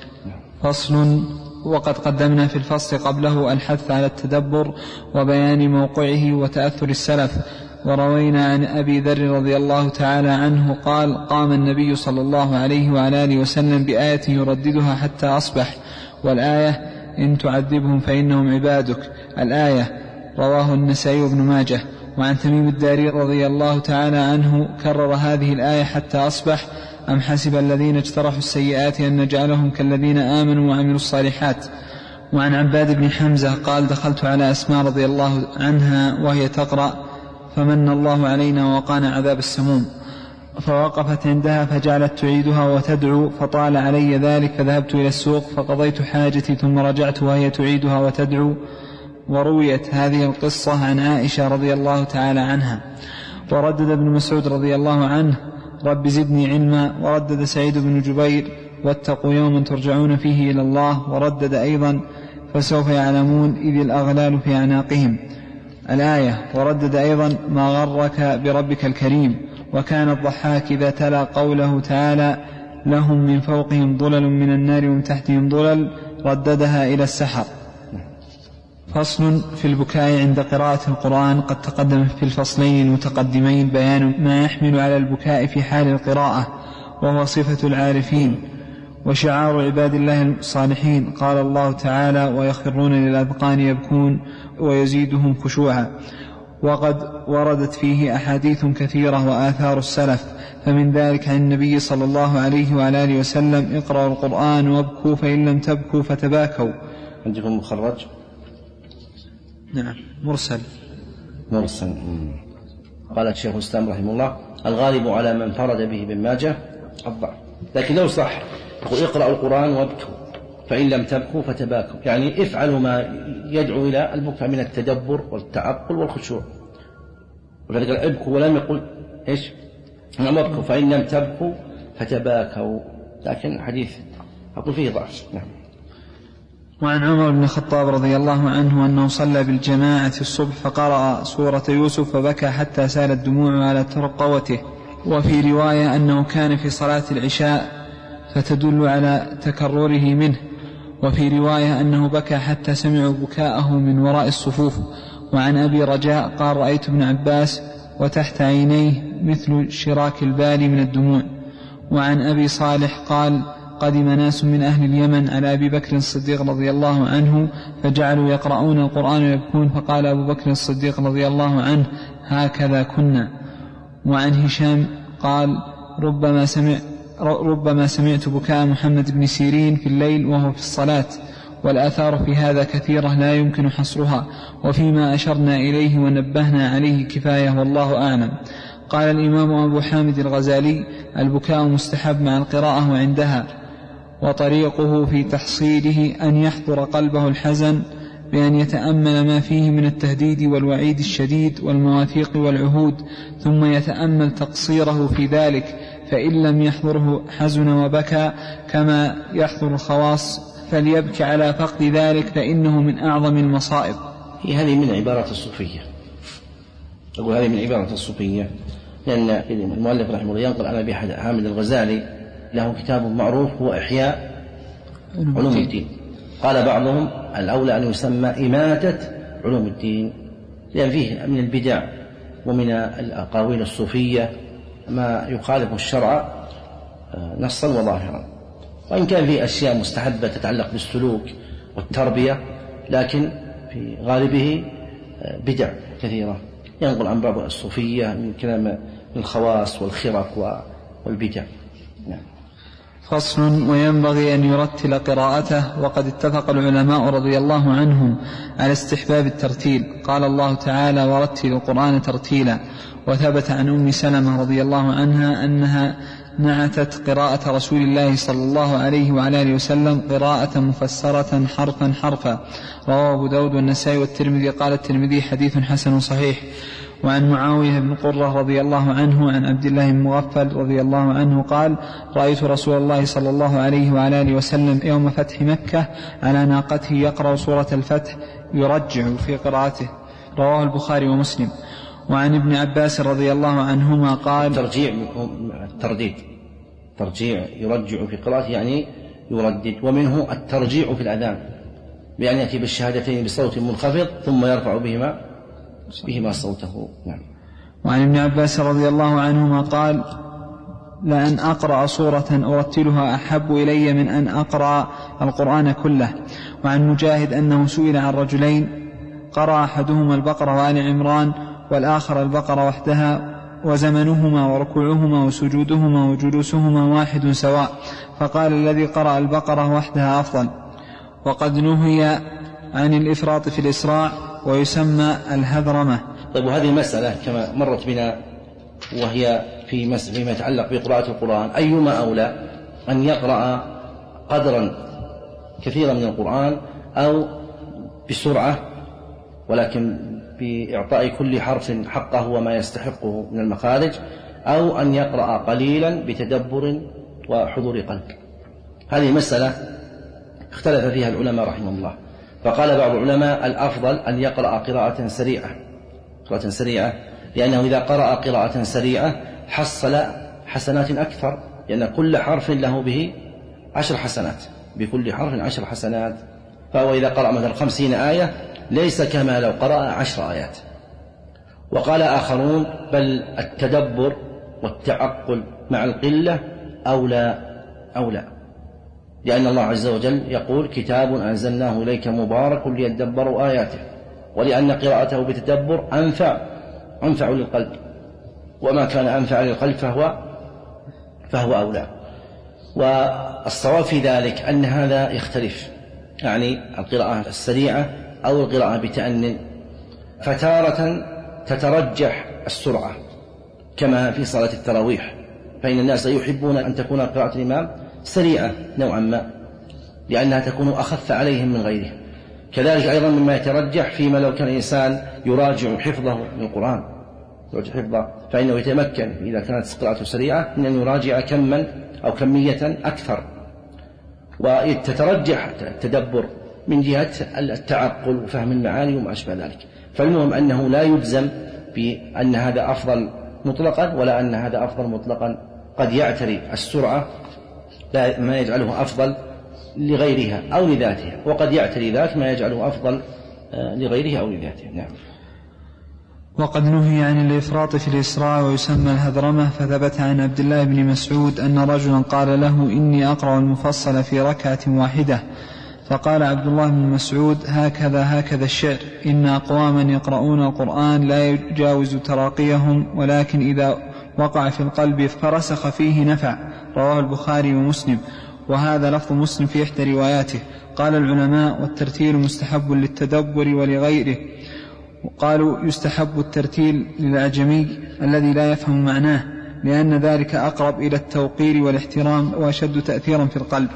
فصل. وقد قدمنا في الفصل قبله الحث على التدبر وبيان موقعه وتأثر السلف. وروينا عن أبي ذر رضي الله تعالى عنه قال: قام النبي صلى الله عليه وعلى آله وسلم بآية يرددها حتى أصبح، والآية: إن تعذبهم فإنهم عبادك. الآية. رواه النسائي وابن ماجه. وعن تميم الداري رضي الله تعالى عنه كرر هذه الآية حتى أصبح: أم حسب الذين اجترحوا السيئات أن نجعلهم كالذين آمنوا وعملوا الصالحات. وعن عباد بن حمزة قال: دخلت على أسماء رضي الله عنها وهي تقرأ: فمن الله علينا ووقانا عذاب السموم، فوقفت عندها فجعلت تعيدها وتدعو، فطال علي ذلك فذهبت إلى السوق فقضيت حاجتي ثم رجعت وهي تعيدها وتدعو. ورويت هذه القصة عن عائشة رضي الله تعالى عنها. وردد ابن مسعود رضي الله عنه: رب زدني علما. وردد سعيد بن جبير: واتقوا يوما ترجعون فيه إلى الله. وردد أيضا: فسوف يعلمون إذ الأغلال في أعناقهم. الآية. وردد أيضا: ما غرك بربك الكريم. وكان الضحاك إذا تلا قوله تعالى: لهم من فوقهم ظلل من النار ومن تحتهم ظلل، رددها إلى السحر. فصل. في البكاء عند قراءة القرآن. قد تقدم في الفصلين المتقدمين بيان ما يحمل على البكاء في حال القراءة، وهو صفة العارفين وشعار عباد الله الصالحين. قال الله تعالى: ويخرون للأذقان يبكون ويزيدهم خشوعا. وقد وردت فيه أحاديث كثيرة وآثار السلف، فمن ذلك عن النبي صلى الله عليه وعلى آله وسلم: اقرأوا القرآن وابكوا فإن لم تبكوا فتباكوا. عندكم مخرج؟ نعم. مرسل. مرسل. قال الشيخ الإسلام رحمه الله: الغالب على من فرد به ابن ماجه الضعف، لكن لو صح يقول: اقرأوا القرآن وابكوا فإن لم تبكوا فتباكوا، يعني افعلوا ما يدعو إلى البكاء من التدبر والتعقل والخشوع. ولذلك ابكوا ولم يقل إيش؟ نعم ابكوا فإن لم تبكوا فتباكوا، لكن حديث أقول فيه ضعف. نعم. وعن عمر بن الخطاب رضي الله عنه أنه صلى بالجماعة الصبح فقرأ سورة يوسف فبكى حتى سالت دموعه على ترقوته. وفي رواية أنه كان في صلاة العشاء فتدل على تكرره منه. وفي رواية أنه بكى حتى سمعوا بكاءه من وراء الصفوف. وعن أبي رجاء قال: رأيت ابن عباس وتحت عينيه مثل شراك البال من الدموع. وعن أبي صالح قال: قدم ناس من أهل اليمن على أبي بكر الصديق رضي الله عنه فجعلوا يقرؤون القرآن ويبكون، فقال أبو بكر الصديق رضي الله عنه: هكذا كنا. وعن هشام قال: ربما سمع ربما سمعت بكاء محمد بن سيرين في الليل وهو في الصلاة. والآثار في هذا كثيرة لا يمكن حصرها، وفيما أشرنا إليه ونبهنا عليه كفاية والله أعلم. قال الإمام أبو حامد الغزالي: البكاء مستحب مع القراءة وعندها، وطريقه في تحصيله أن يحضر قلبه الحزن بأن يتأمل ما فيه من التهديد والوعيد الشديد والمواثيق والعهود، ثم يتأمل تقصيره في ذلك، فإن لم يحضره حزن وبكى كما يحضر الخواص، فليبكي على فقد ذلك فإنه من أعظم المصائب. هذه من عبارات الصوفية، أقول هذه من عبارات الصوفية، لأن المؤلف رحمه الله ينقل عن أبي حامد الغزالي له كتاب معروف هو إحياء علوم الدين. قال بعضهم الأولى أن يسمى إماتة علوم الدين، لأن فيه من البدع ومن الأقاويل الصوفية ما يخالف الشرع نصا وظاهرا، وإن كان فيه أشياء مستحبة تتعلق بالسلوك والتربية، لكن في غالبه بدع كثيرة ينقل عن بعض الصوفية من كلام الخواص والخرق والبدع. نعم. فصل: وينبغي أن يرتل قراءته. وقد اتفق العلماء رضي الله عنهم على استحباب الترتيل. قال الله تعالى: ورتل القرآن ترتيلا. وثبت عن أم سلمة رضي الله عنها أنها نعتت قراءة رسول الله صلى الله عليه وعلى آله وسلم قراءة مفسرة حرفا حرفا. رواه أبو داود والنسائي والترمذي. قال الترمذي: حديث حسن صحيح. وعن معاوية بن قرة رضي الله عنه عن عبد الله بن مغفل رضي الله عنه قال: رأيت رسول الله صلى الله عليه وعلى آله وسلم يوم فتح مكة على ناقته يقرأ سورة الفتح يرجع في قراءته. رواه البخاري ومسلم. وعن ابن عباس رضي الله عنهما قال: ترجيع الترديد، ترجيع يرجع في قراءته يعني يردد. ومنه الترجيع في الأذان بأن يأتي بالشهادتين بصوت منخفض ثم يرفع بهما بهما صوته. نعم. وعن ابن عباس رضي الله عنهما قال: لأن أقرأ سورة أرتلها أحب إلي من أن أقرأ القرآن كله. وعن مجاهد أنه سئل عن رجلين قرأ أحدهما البقرة وآل عمران والآخر البقرة وحدها، وزمنهما وركوعهما وسجودهما وجلوسهما واحد سواء، فقال: الذي قرأ البقرة وحدها أفضل. وقد نهي عن الإفراط في الإسراع ويسمى الهذرمة. طيب، وهذه المسألة كما مرت بنا وهي في فيما يتعلق بقراءة القرآن، أيما أولى أن يقرأ قدرا كثيرا من القرآن أو بسرعة ولكن بإعطاء كل حرف حقه وما يستحقه من المخارج، أو أن يقرأ قليلا بتدبر وحضور قلب؟ هذه مسألة اختلف فيها العلماء رحمه الله. فقال بعض العلماء الأفضل أن يقرأ قراءة سريعة قراءة سريعة لأنه إذا قرأ قراءة سريعة حصل حسنات أكثر، لأن كل حرف له به عشر حسنات، بكل حرف عشر حسنات. فهو إذا قرأ مثلا خمسين آية ليس كما لو قرأ عشر آيات. وقال آخرون بل التدبر والتعقل مع القلة أولى أولى لأن الله عز وجل يقول: كتاب أنزلناه إليك مبارك ليدبروا آياته، ولأن قراءته بتدبر أنفع أنفع للقلب، وما كان أنفع للقلب فهو فهو أولى. والصواب في ذلك أن هذا يختلف، يعني القراءة السريعة أو القراءة بتأنٍ. فتارة تترجح السرعة كما في صلاة التراويح، فإن الناس يحبون أن تكون قراءة الإمام سريعة نوعا ما لأنها تكون أخف عليهم من غيره. كذلك أيضا مما يترجح فيما لو كان الإنسان يراجع حفظه من القرآن يراجع حفظه فإنه يتمكن إذا كانت قراءته سريعة من أن يراجع كما أو كمية أكثر. وتترجح التدبر من جهة التعقل وفهم المعاني وما أشبه ذلك. فالمهم أنه لا يجزم بأن هذا أفضل مطلقا ولا أن هذا أفضل مطلقا، قد يعتري السرعة لا ما يجعله أفضل لغيرها أو لذاتها، وقد يعتري ذاك ما يجعله أفضل لغيرها أو لذاتها. نعم. وقد نهي عن الإفراط في الإسراء ويسمى الهذرمة. فثبت عن عبد الله بن مسعود أن رجلا قال له: إني أقرأ المفصل في ركعة واحدة. فقال عبد الله بن مسعود: هكذا هكذا الشعر، إن أقواما يقرؤون القرآن لا يجاوز تراقيهم، ولكن إذا وقع في القلب فرسخ فيه نفع. رواه البخاري ومسلم. وهذا لفظ مسلم في إحدى رواياته. قال العلماء: والترتيل مستحب للتدبر ولغيره. وقالوا: يستحب الترتيل للأعجمي الذي لا يفهم معناه، لأن ذلك أقرب إلى التوقير والاحترام وأشد تأثيرا في القلب.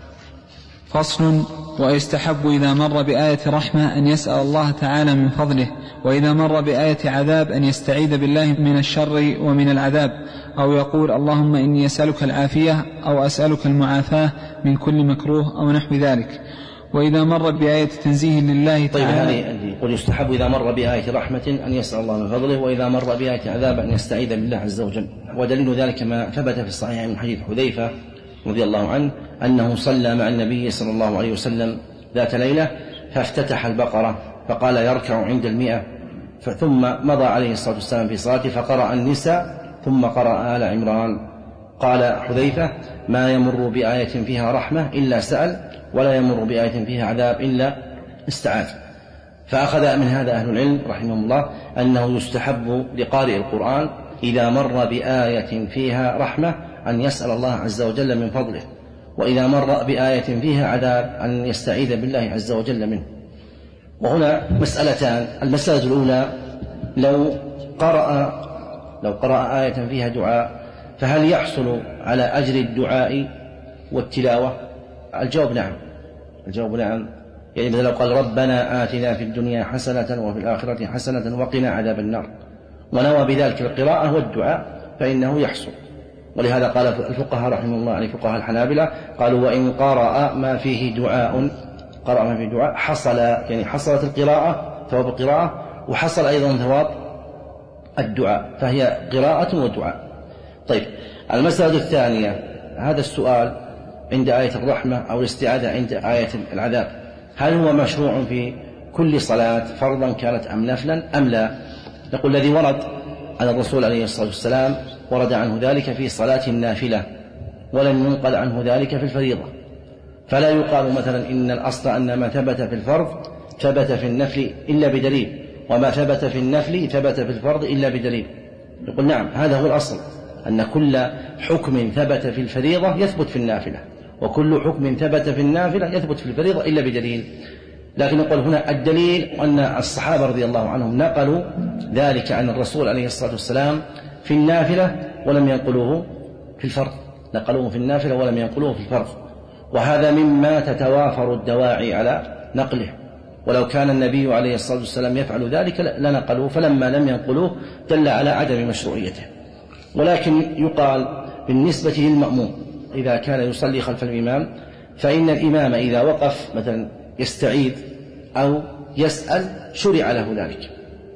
فصل: ويستحب إذا مر بآية رحمة أن يسأل الله تعالى من فضله، وإذا مر بآية عذاب أن يستعيذ بالله من الشر ومن العذاب، أو يقول: اللهم إني أسألك العافية، أو أسألك المعافاة من كل مكروه، أو نحو ذلك. وإذا مر بآية تنزيه لله تعالى. طيب، هذه يقول يستحب إذا مر بآية رحمة أن يسأل الله من فضله، وإذا مر بآية عذاب أن يستعيذ بالله عز وجل. ودليل ذلك ما ثبت في الصحيح من حديث حذيفة رضي الله عنه أنه صلى مع النبي صلى الله عليه وسلم ذات ليلة فافتتح البقرة فقال يركع عند المئة، ثم مضى عليه الصلاة والسلام في صلاته فقرأ النساء ثم قرأ آل عمران. قال حذيفة: ما يمر بآية فيها رحمة إلا سأل، ولا يمر بآية فيها عذاب إلا استعاذ. فأخذ من هذا أهل العلم رحمهم الله أنه يستحب لقارئ القرآن إذا مر بآية فيها رحمة أن يسأل الله عز وجل من فضله، وإذا مر بآية فيها عذاب أن يستعيذ بالله عز وجل منه. وهنا مسألتان: المسألة الأولى، لو قرأ لو قرأ آية فيها دعاء فهل يحصل على أجر الدعاء والتلاوة؟ الجواب نعم. الجواب نعم. يعني مثلا لو قال ربنا آتنا في الدنيا حسنة وفي الآخرة حسنة وقنا عذاب النار، ونوى بذلك القراءة والدعاء، فإنه يحصل. ولهذا قال الفقهاء رحمه الله عليه فقهاء الحنابلة قالوا: وإن قرأ ما فيه دعاء قرأ ما فيه دعاء حصل، يعني حصلت القراءة ثواب القراءة، وحصل أيضا ثواب الدعاء، فهي قراءة ودعاء. طيب، المسألة الثانية، هذا السؤال عند آية الرحمة أو الاستعاذة عند آية العذاب، هل هو مشروع في كل صلاة فرضا كانت أم نفلا أم لا؟ نقول الذي ورد على الرسول عليه الصلاة والسلام ورد عنه ذلك في صلاة النافلة، ولم ينقل عنه ذلك في الفريضة. فلا يقال مثلا إن الأصل أن ما ثبت في الفرض ثبت في النفل إلا بدليل، وما ثبت في النفل ثبت في الفرض إلا بدليل. يقول نعم، هذا هو الأصل، أن كل حكم ثبت في الفريضة يثبت في النافلة، وكل حكم ثبت في النافلة يثبت في الفريضة إلا بدليل. لكن نقول هنا الدليل أن الصحابة رضي الله عنهم نقلوا ذلك عن الرسول عليه الصلاة والسلام في النافلة ولم ينقلوه في الفرض، نقلوه في النافلة ولم ينقلوه في الفرض، وهذا مما تتوافر الدواعي على نقله. ولو كان النبي عليه الصلاة والسلام يفعل ذلك لنقلوه، فلما لم ينقلوه دل على عدم مشروعيته. ولكن يقال بالنسبة للمأموم إذا كان يصلي خلف الإمام، فإن الإمام إذا وقف مثلا يستعيذ أو يسأل شرع له ذلك،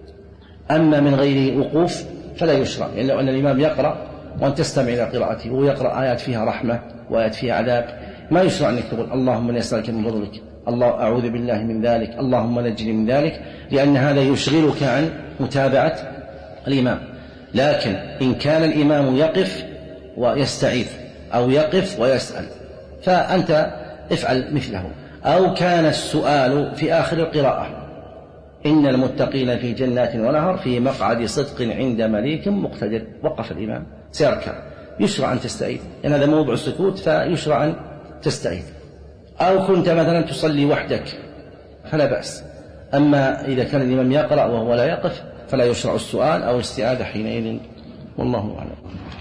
أما من غير وقوف فلا يشرع، يعني لو أن الإمام يقرأ وأن تستمع إلى قراءته ويقرأ آيات فيها رحمة وآيات فيها عذاب، ما يشرع أنك تقول اللهم إني أسألك من فضلك، الله أعوذ بالله من ذلك، اللهم نجني من ذلك، لأن هذا يشغلك عن متابعة الإمام. لكن إن كان الإمام يقف ويستعيذ أو يقف ويسأل فأنت افعل مثله. أو كان السؤال في آخر القراءة إن المتقين في جنات ونهر في مقعد صدق عند مليك مقتدر، وقف الإمام سيركع، يشرع أن تستعيذ، لأن يعني هذا موضع السكوت فيشرع أن تستعيذ. أو كنت مثلا تصلي وحدك فلا بأس، أما إذا كان الإمام يقرأ وهو لا يقف فلا يشرع السؤال أو الاستعاذة حينئذ، والله أعلم.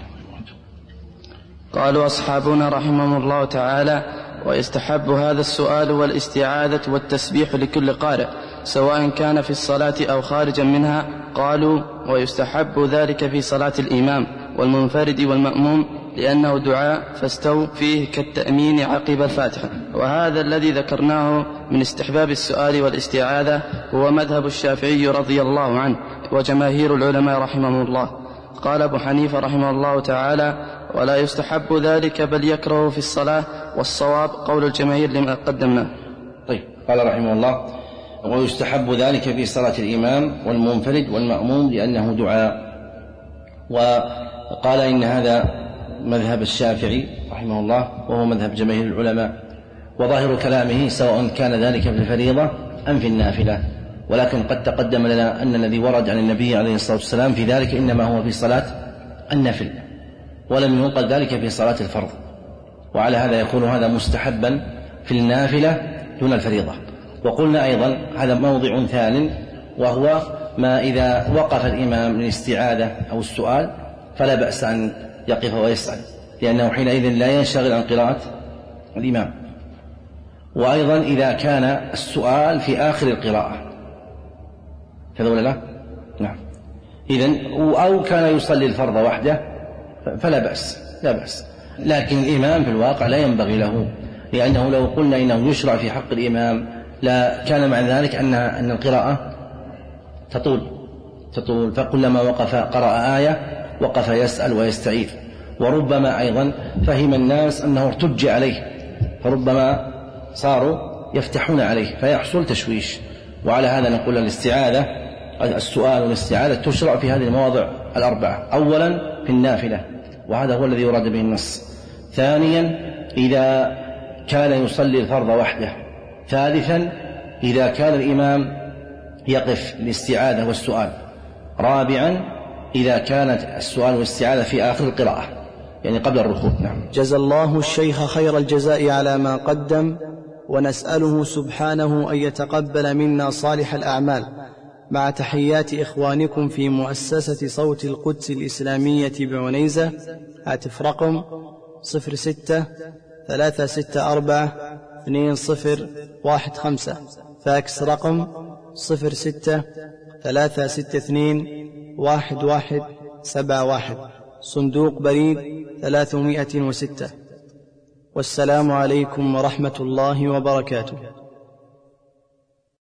قالوا أصحابنا رحمهم الله تعالى: ويستحب هذا السؤال والاستعاذة والتسبيح لكل قارئ سواء كان في الصلاة أو خارجا منها. قالوا: ويستحب ذلك في صلاة الإمام والمنفرد والمأموم لأنه دعاء فاستو فيه كالتأمين عقب الفاتحة. وهذا الذي ذكرناه من استحباب السؤال والاستعاذة هو مذهب الشافعي رضي الله عنه وجماهير العلماء رحمهم الله. قال أبو حنيفة رحمه الله تعالى: ولا يستحب ذلك بل يكره في الصلاة، والصواب قول الجماهير لما قدمناه. طيب، قال رحمه الله: ويستحب ذلك في صلاة الإمام والمنفرد والمأموم لأنه دعاء. وقال إن هذا مذهب الشافعي رحمه الله وهو مذهب جماهير العلماء، وظاهر كلامه سواء كان ذلك في الفريضة أم في النافلة. ولكن قد تقدم لنا أن الذي ورد عن النبي عليه الصلاة والسلام في ذلك إنما هو في صلاة النفل، ولم ينقل ذلك في صلاة الفرض. وعلى هذا يكون هذا مستحبا في النافلة دون الفريضة. وقلنا أيضا هذا موضع ثان، وهو ما إذا وقف الإمام للاستعاذة أو السؤال فلا بأس أن يقف ويسأل، لأنه حينئذ لا ينشغل عن قراءة الإمام. وأيضا إذا كان السؤال في آخر القراءة كذا ولا لا؟ نعم. إذن أو كان يصلي الفرض وحده فلا بأس لا بأس، لكن الإمام في الواقع لا ينبغي له، لأنه لو قلنا إنه يشرع في حق الإمام لا كان مع ذلك أن أن القراءة تطول تطول فكلما وقف قرأ آية وقف يسأل ويستعيذ. وربما أيضا فهم الناس أنه ارتج عليه، فربما صاروا يفتحون عليه فيحصل تشويش. وعلى هذا نقول الاستعاذة السؤال والاستعاذة تشرع في هذه المواضع الأربعة: أولا في النافلة، وهذا هو الذي يراد به النص. ثانيا إذا كان يصلي الفرض وحده. ثالثا إذا كان الإمام يقف الاستعاذة والسؤال. رابعا إذا كانت السؤال والاستعاذة في آخر القراءة، يعني قبل الركوع. نعم. جزى الله الشيخ خير الجزاء على ما قدم، ونسأله سبحانه أن يتقبل منا صالح الأعمال، مع تحيات إخوانكم في مؤسسة صوت القدس الإسلامية بعنيزة. هاتف رقم صفر ستة ثلاثة ستة أربعة اثنين صفر واحد خمسة، فاكس رقم صفر ستة ثلاثة ستة اثنين واحد واحد سبعة واحد، صندوق بريد ثلاثمائة وستة. والسلام عليكم ورحمة الله وبركاته.